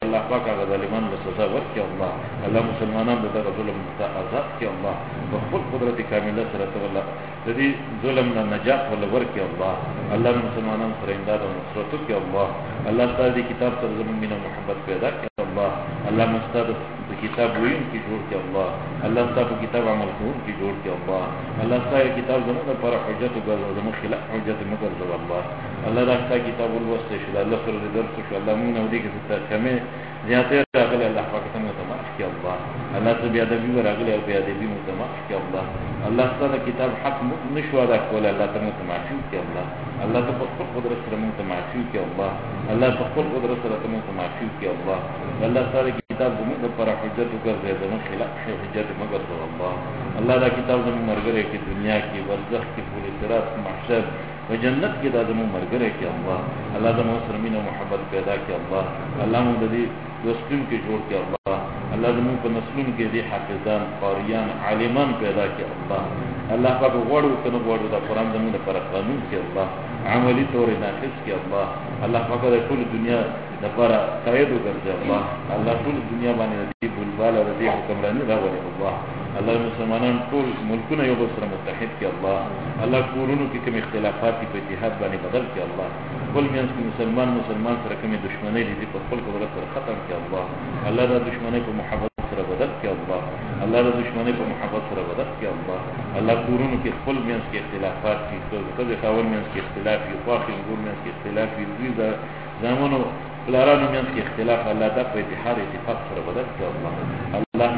الله پاک هغه ظالمان له سزا ورکړي الله الله مسلمانان دغه ظلم ته آزاد کړي الله په خپل قدرت کامله سره ته الله د دې ظلم نه نجات ولا ورکړي الله الله مسلمانان سره امداد او نصرت وکړي الله الله تعالی کتاب سره زموږ مینه محبت پیدا کړي الله الله مستعد کتاب وین کی جوړ کړي الله الله تعالی کتاب عمل کوون کی جوړ کړي الله الله تعالی کتاب زموږ لپاره حجت او زموږ خلاف حجت مګرځو الله الله دا کتاب ولوسته شو الله سره دې درس شو الله موږ نو دې کې ته کمه زیاته راغله الله پاک ته متماف کړي الله الله ته بیا دې ورغله او بیا دې متماف کړي الله الله تعالی کتاب حق نشو ادا کول الله ته متماف کړي الله الله ته په خپل قدرت سره متماف کړي الله الله په خپل قدرت سره متماف کړي الله الله تعالی کتاب زموږ لپاره حجت وګرځي زموږ خلاف حجت مګرځو الله الله دا کتاب زموږ مرګره کې دنیا کې برزخ کې پول صراط محشر و جنت کې دا زموږ مرګره کې الله الله د مسلمانین محبت پیدا کړي الله الله موږ دې دوستون کې جوړ کړي الله الله زموږ په نسلونو کې دې حافظان قاریان عالمان پیدا کړي الله الله پاک غوړو کنه غوړو دا قرآن زموږ لپاره قانون کې الله عملی طور نافذ کې الله الله پاک د ټول دنیا لپاره قائد وګرځي الله الله ټول دنیا باندې دې بلبال او دې حکمرانی راوړي الله الله مسلمانان ټول ملکونه یو بل سره متحد کې الله الله کورونو کې کوم اختلافات په اتحاد باندې بدل کې الله ټول میانس کې مسلمان سره کوم دښمنۍ دي په خپل قدرت سره ختم کې الله الله دا دښمنۍ په محبت سره بدل کې الله الله دا دښمنۍ په محبت سره بدل کې الله الله کورونو کې خپل میانس کې اختلافات دي کله خاون میانس کې اختلاف وي خواخي ګور میانس کې اختلاف وي دوی دا زمونو پلارانو میانس کې اختلاف الله دا په اتفاق سره بدل کې الله الله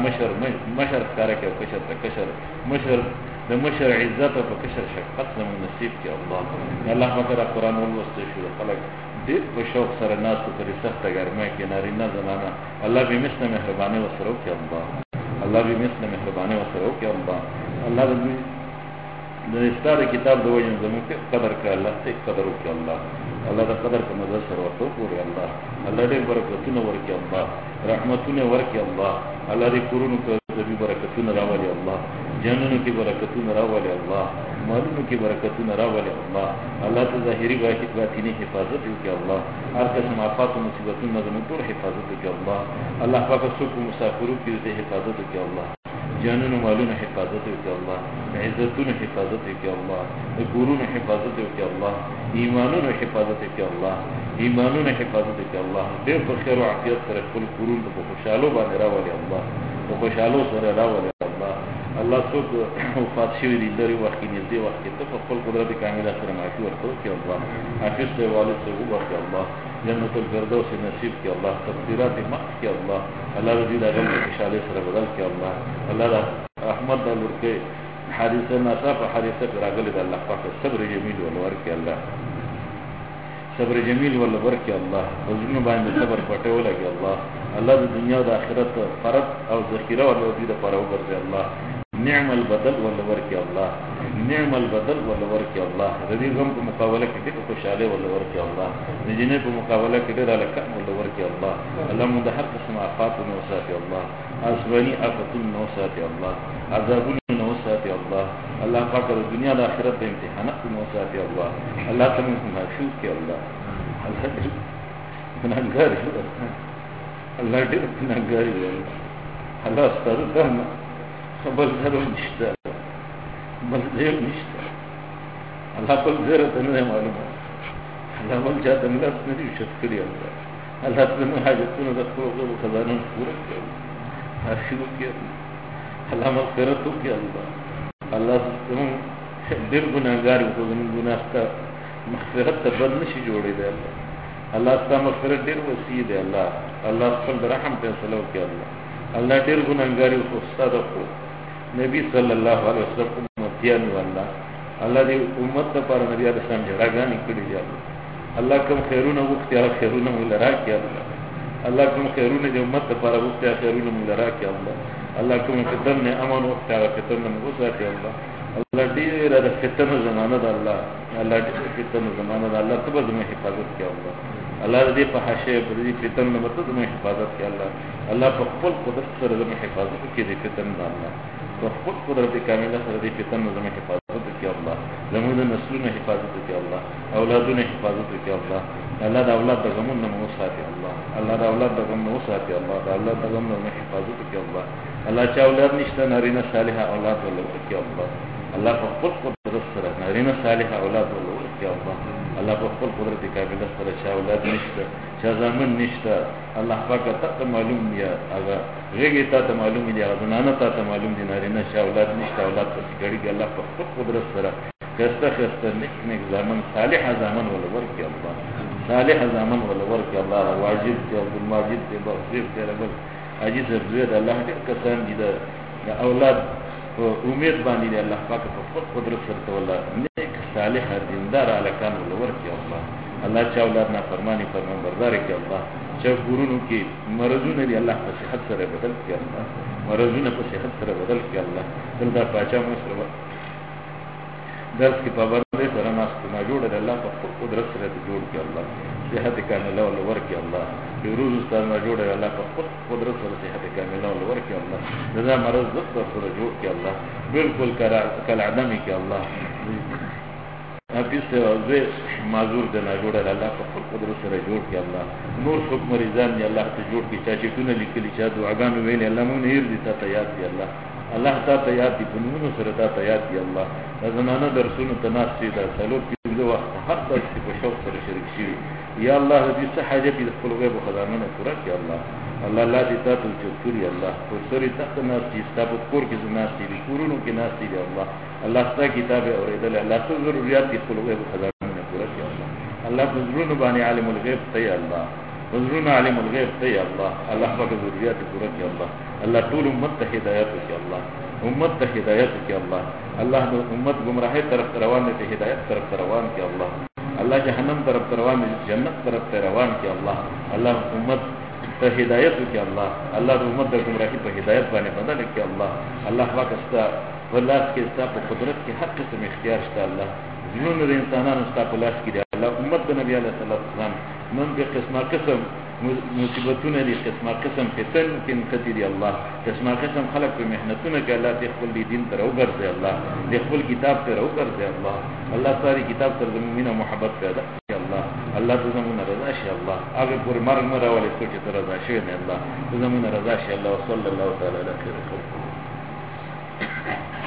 مشر کار کې او کشر مشر د مشر عزت او کشر شفقت زموږ نصیب کې الله الله پاک قرآن ولوسته شو خلک ډېر په شوق سره ناس په سخت ګرمه کې نارینه زنانه الله به مثله مهرباني وسره کې الله به مثله مهرباني وسره کې الله دې د استاد کتاب د وجه زموږ قدر کړه الله ته قدر وکړه الله دا قدر په نظر سره ورته وګوري الله دې برکتونه ورکړي الله رحمتونه ورکړي الله دې کورونو کې دې برکتونه راوړي الله جنونو کې برکتونه راوړي الله مالونو کې برکتونه راوړي الله ته ظاهري باطني حفاظت وکړي الله هر قسم آفات او مصیبتونو زموږ ټول حفاظت وکړي الله پاک څوک مسافرو کې دې حفاظت وکړي الله جانونو مالونو حفاظت وکړي الله عزتونو حفاظت وکړي الله کورونو حفاظت وکړي الله ایمانونو حفاظت وکړي الله حفاظت وکړي الله ډېر په خیر او عافیت سره خپل کورونو په خوشاله باندې راوړي الله په خوشاله سره راوړي الله څوک وفات شوي دي لري وخت نږدې وخت ته په خپل قدرت کامله سره معافي ورکړي الله حافظ ته والد ته وبخښي الله جنت الفردوس نصیب کړي الله تقدیرات معاف کړي الله دې دا غم خوشاله سره بدل کړي الله احمد ورکه حادثه ناصافه حادثه راغله د الله پاک صبر جمیل ولورکه صبر جمیل ولورکه الله وزنه باندې صبر پټول کړي الله د دنیا او د آخرت فرض او ذخیره او دې لپاره وګرځي الله نعم البدل ولورکه الله د دې غم په مقابله کې دې خوشاله ولورکه الله د جنې په مقابله کې دې الکه ولورکه الله موږ د هر قسم آفات نو ساتي الله اسواني آفتون نو ساتي الله عذابون نو ساتي الله پاک د دنیا او آخرت د امتحانات نو ساتي الله ته موږ معفو کې الله ګناګار الله دې ګناګار الله ستاسو ته خبر زرو نشته بل زیر نشته الله بل زیر ته نه معلومه الله بل چاته ملاس نه دي شت کړی الله ته حاجتونه د خپل خزانه پوره کړي ارشیو کې الله مغفرت وکړي الله زموږ ډېر ګناګار یو زموږ ګناهکار مغفرت ته بل نشي جوړې دی الله ستاسو مغفرت ډېر وسیع دی الله خپل رحم فیصله وکړي الله ډېر ګناګار یو استاد خو نبی صلی الله علیه وسلم امتیان الله دې امت لپاره نبی علیه السلام جړاګانې کړې دي الله کوم خیرونه وختي هغه خیرونه موږ راکړي الله کوم خیرونه دې امت لپاره وختي هغه خیرونه موږ راکړي الله کوم فتنه امن وختي هغه فتنه موږ وساتي الله ډېر د فتنه زمانه ده الله دې فتنه زمانه ده الله ته به زموږ حفاظت کوي الله دې په حاشیه په دې فتنه مته زموږ حفاظت کوي الله په خپل قدرت سره زموږ حفاظت کوي دې فتنه الله خود قدرت کامله سره دې فتن نه زموږ حفاظت وکړي الله، زموږ د نسلونو حفاظت وکړي الله، اولادونو حفاظت وکړي الله. الله د اولاد د غمون نه مو ساتي الله، الله د اولاد د غم نه ساتي الله، د اولاد د غم نه حفاظت وکړي الله. الله چې اولاد نشته نارینه صالحه اولاد ولري الله، الله په خپل قدرت سره نارینه صالحه اولاد ولري الله. الله په خپل قدرت کامله سره چې اولاد نشته چې زامن نشته الله پاک ته معلوم دی، هغه غږی ته معلوم دی، هغه زنانه ته معلوم دی، نارینه چې اولاد نشته اولاد په ګړي الله په خپل قدرت سره خسته نیک زامن صالح زامن ولري الله، صالح زامن ولري الله. واجب دی عبد الماجد دی بصیر دی رب عزیز زید الله دې کسان دي د اولاد امید باندې دی الله پاک په خپل قدرت سره تولا نیک صالح دیندار الکان ولورکی الله. الله چې اولاد نه فرمانی فرمان بردار کی الله، چې ګورونو کې مرزونه دی الله په صحت سره بدل کی الله، مرزونه په صحت سره بدل کی الله. دلته پاچا مو سره درس کی پابندی سره ناس نه جوړ دی الله په خپل قدرت سره جوړ کی الله، صحت کامله ولورکی الله. روز استاد ما جوړ دی الله په خپل قدرت سره صحت کامله ولورکی الله. دا مرز زړه سره جوړ کی الله، بالکل کل عدم کی الله. اپیسته زه معذور دی نه جوړ دی الله په خپل قدرت سره جوړ کی الله. نور څوک مریضان دی الله ته جوړ کی، چې ټونه لیکلي چې دعاګانو ویلې الله مونږ هیر دي ته یاد دی الله، الله ته یاد دي په نومونو سره ته یاد دی الله. زمانه درسونو تناس دي دا څلور کیلو وخت هر څه په شوق سره شریک شي یا الله دې څه حاجت دې خپل غیب خزانه پوره کړي الله. الله لا دې تاسو چوري الله په سوري تاسو ناس دي تاسو کور کې ناس دي کورونو کې ناس دي الله. الله ستاسو کتاب اوریدل الله څه ضرورت دي خپل غیب خزانه پوره کړي الله. الله بزرګونو باندې عالم الغیب ته الله، بزرګونو عالم الغیب ته الله. الله پاک ضرورت پوره کړي الله. الله ټول امت ته هدایت وکړي الله، امت ته هدایت وکړي الله. الله د امت گمراهی طرف روان دي، هدایت طرف روان کړي الله. الله جهنم طرف روان دي، جنت طرف روان کړي الله. الله امت ته هدایت وکړي الله. الله د امت د گمراهی په هدایت باندې بدل کړي الله. الله پاک استا ولاس کې استا په قدرت کې هر قسم اختیار شته الله. زمونږ د انسانانو استا په لاس کې دی الله. امت د نبی علیه الصلاۃ والسلام نن به قسمه قسم مصیبتونه دي، قسمه قسم فتن کې نکتی دی الله، قسمه قسم خلق په محنتونه کې الله دې خپل دین ته راوګرځي الله، دې خپل کتاب ته راوګرځي الله. الله تعالی کتاب سره زموږ محبت پیدا کړي الله. الله دې زموږ رضا شي الله، هغه پر مرګ مراولې څو چې رضا شي نه الله، دې زموږ رضا شي الله. صلی الله تعالی علیه وسلم.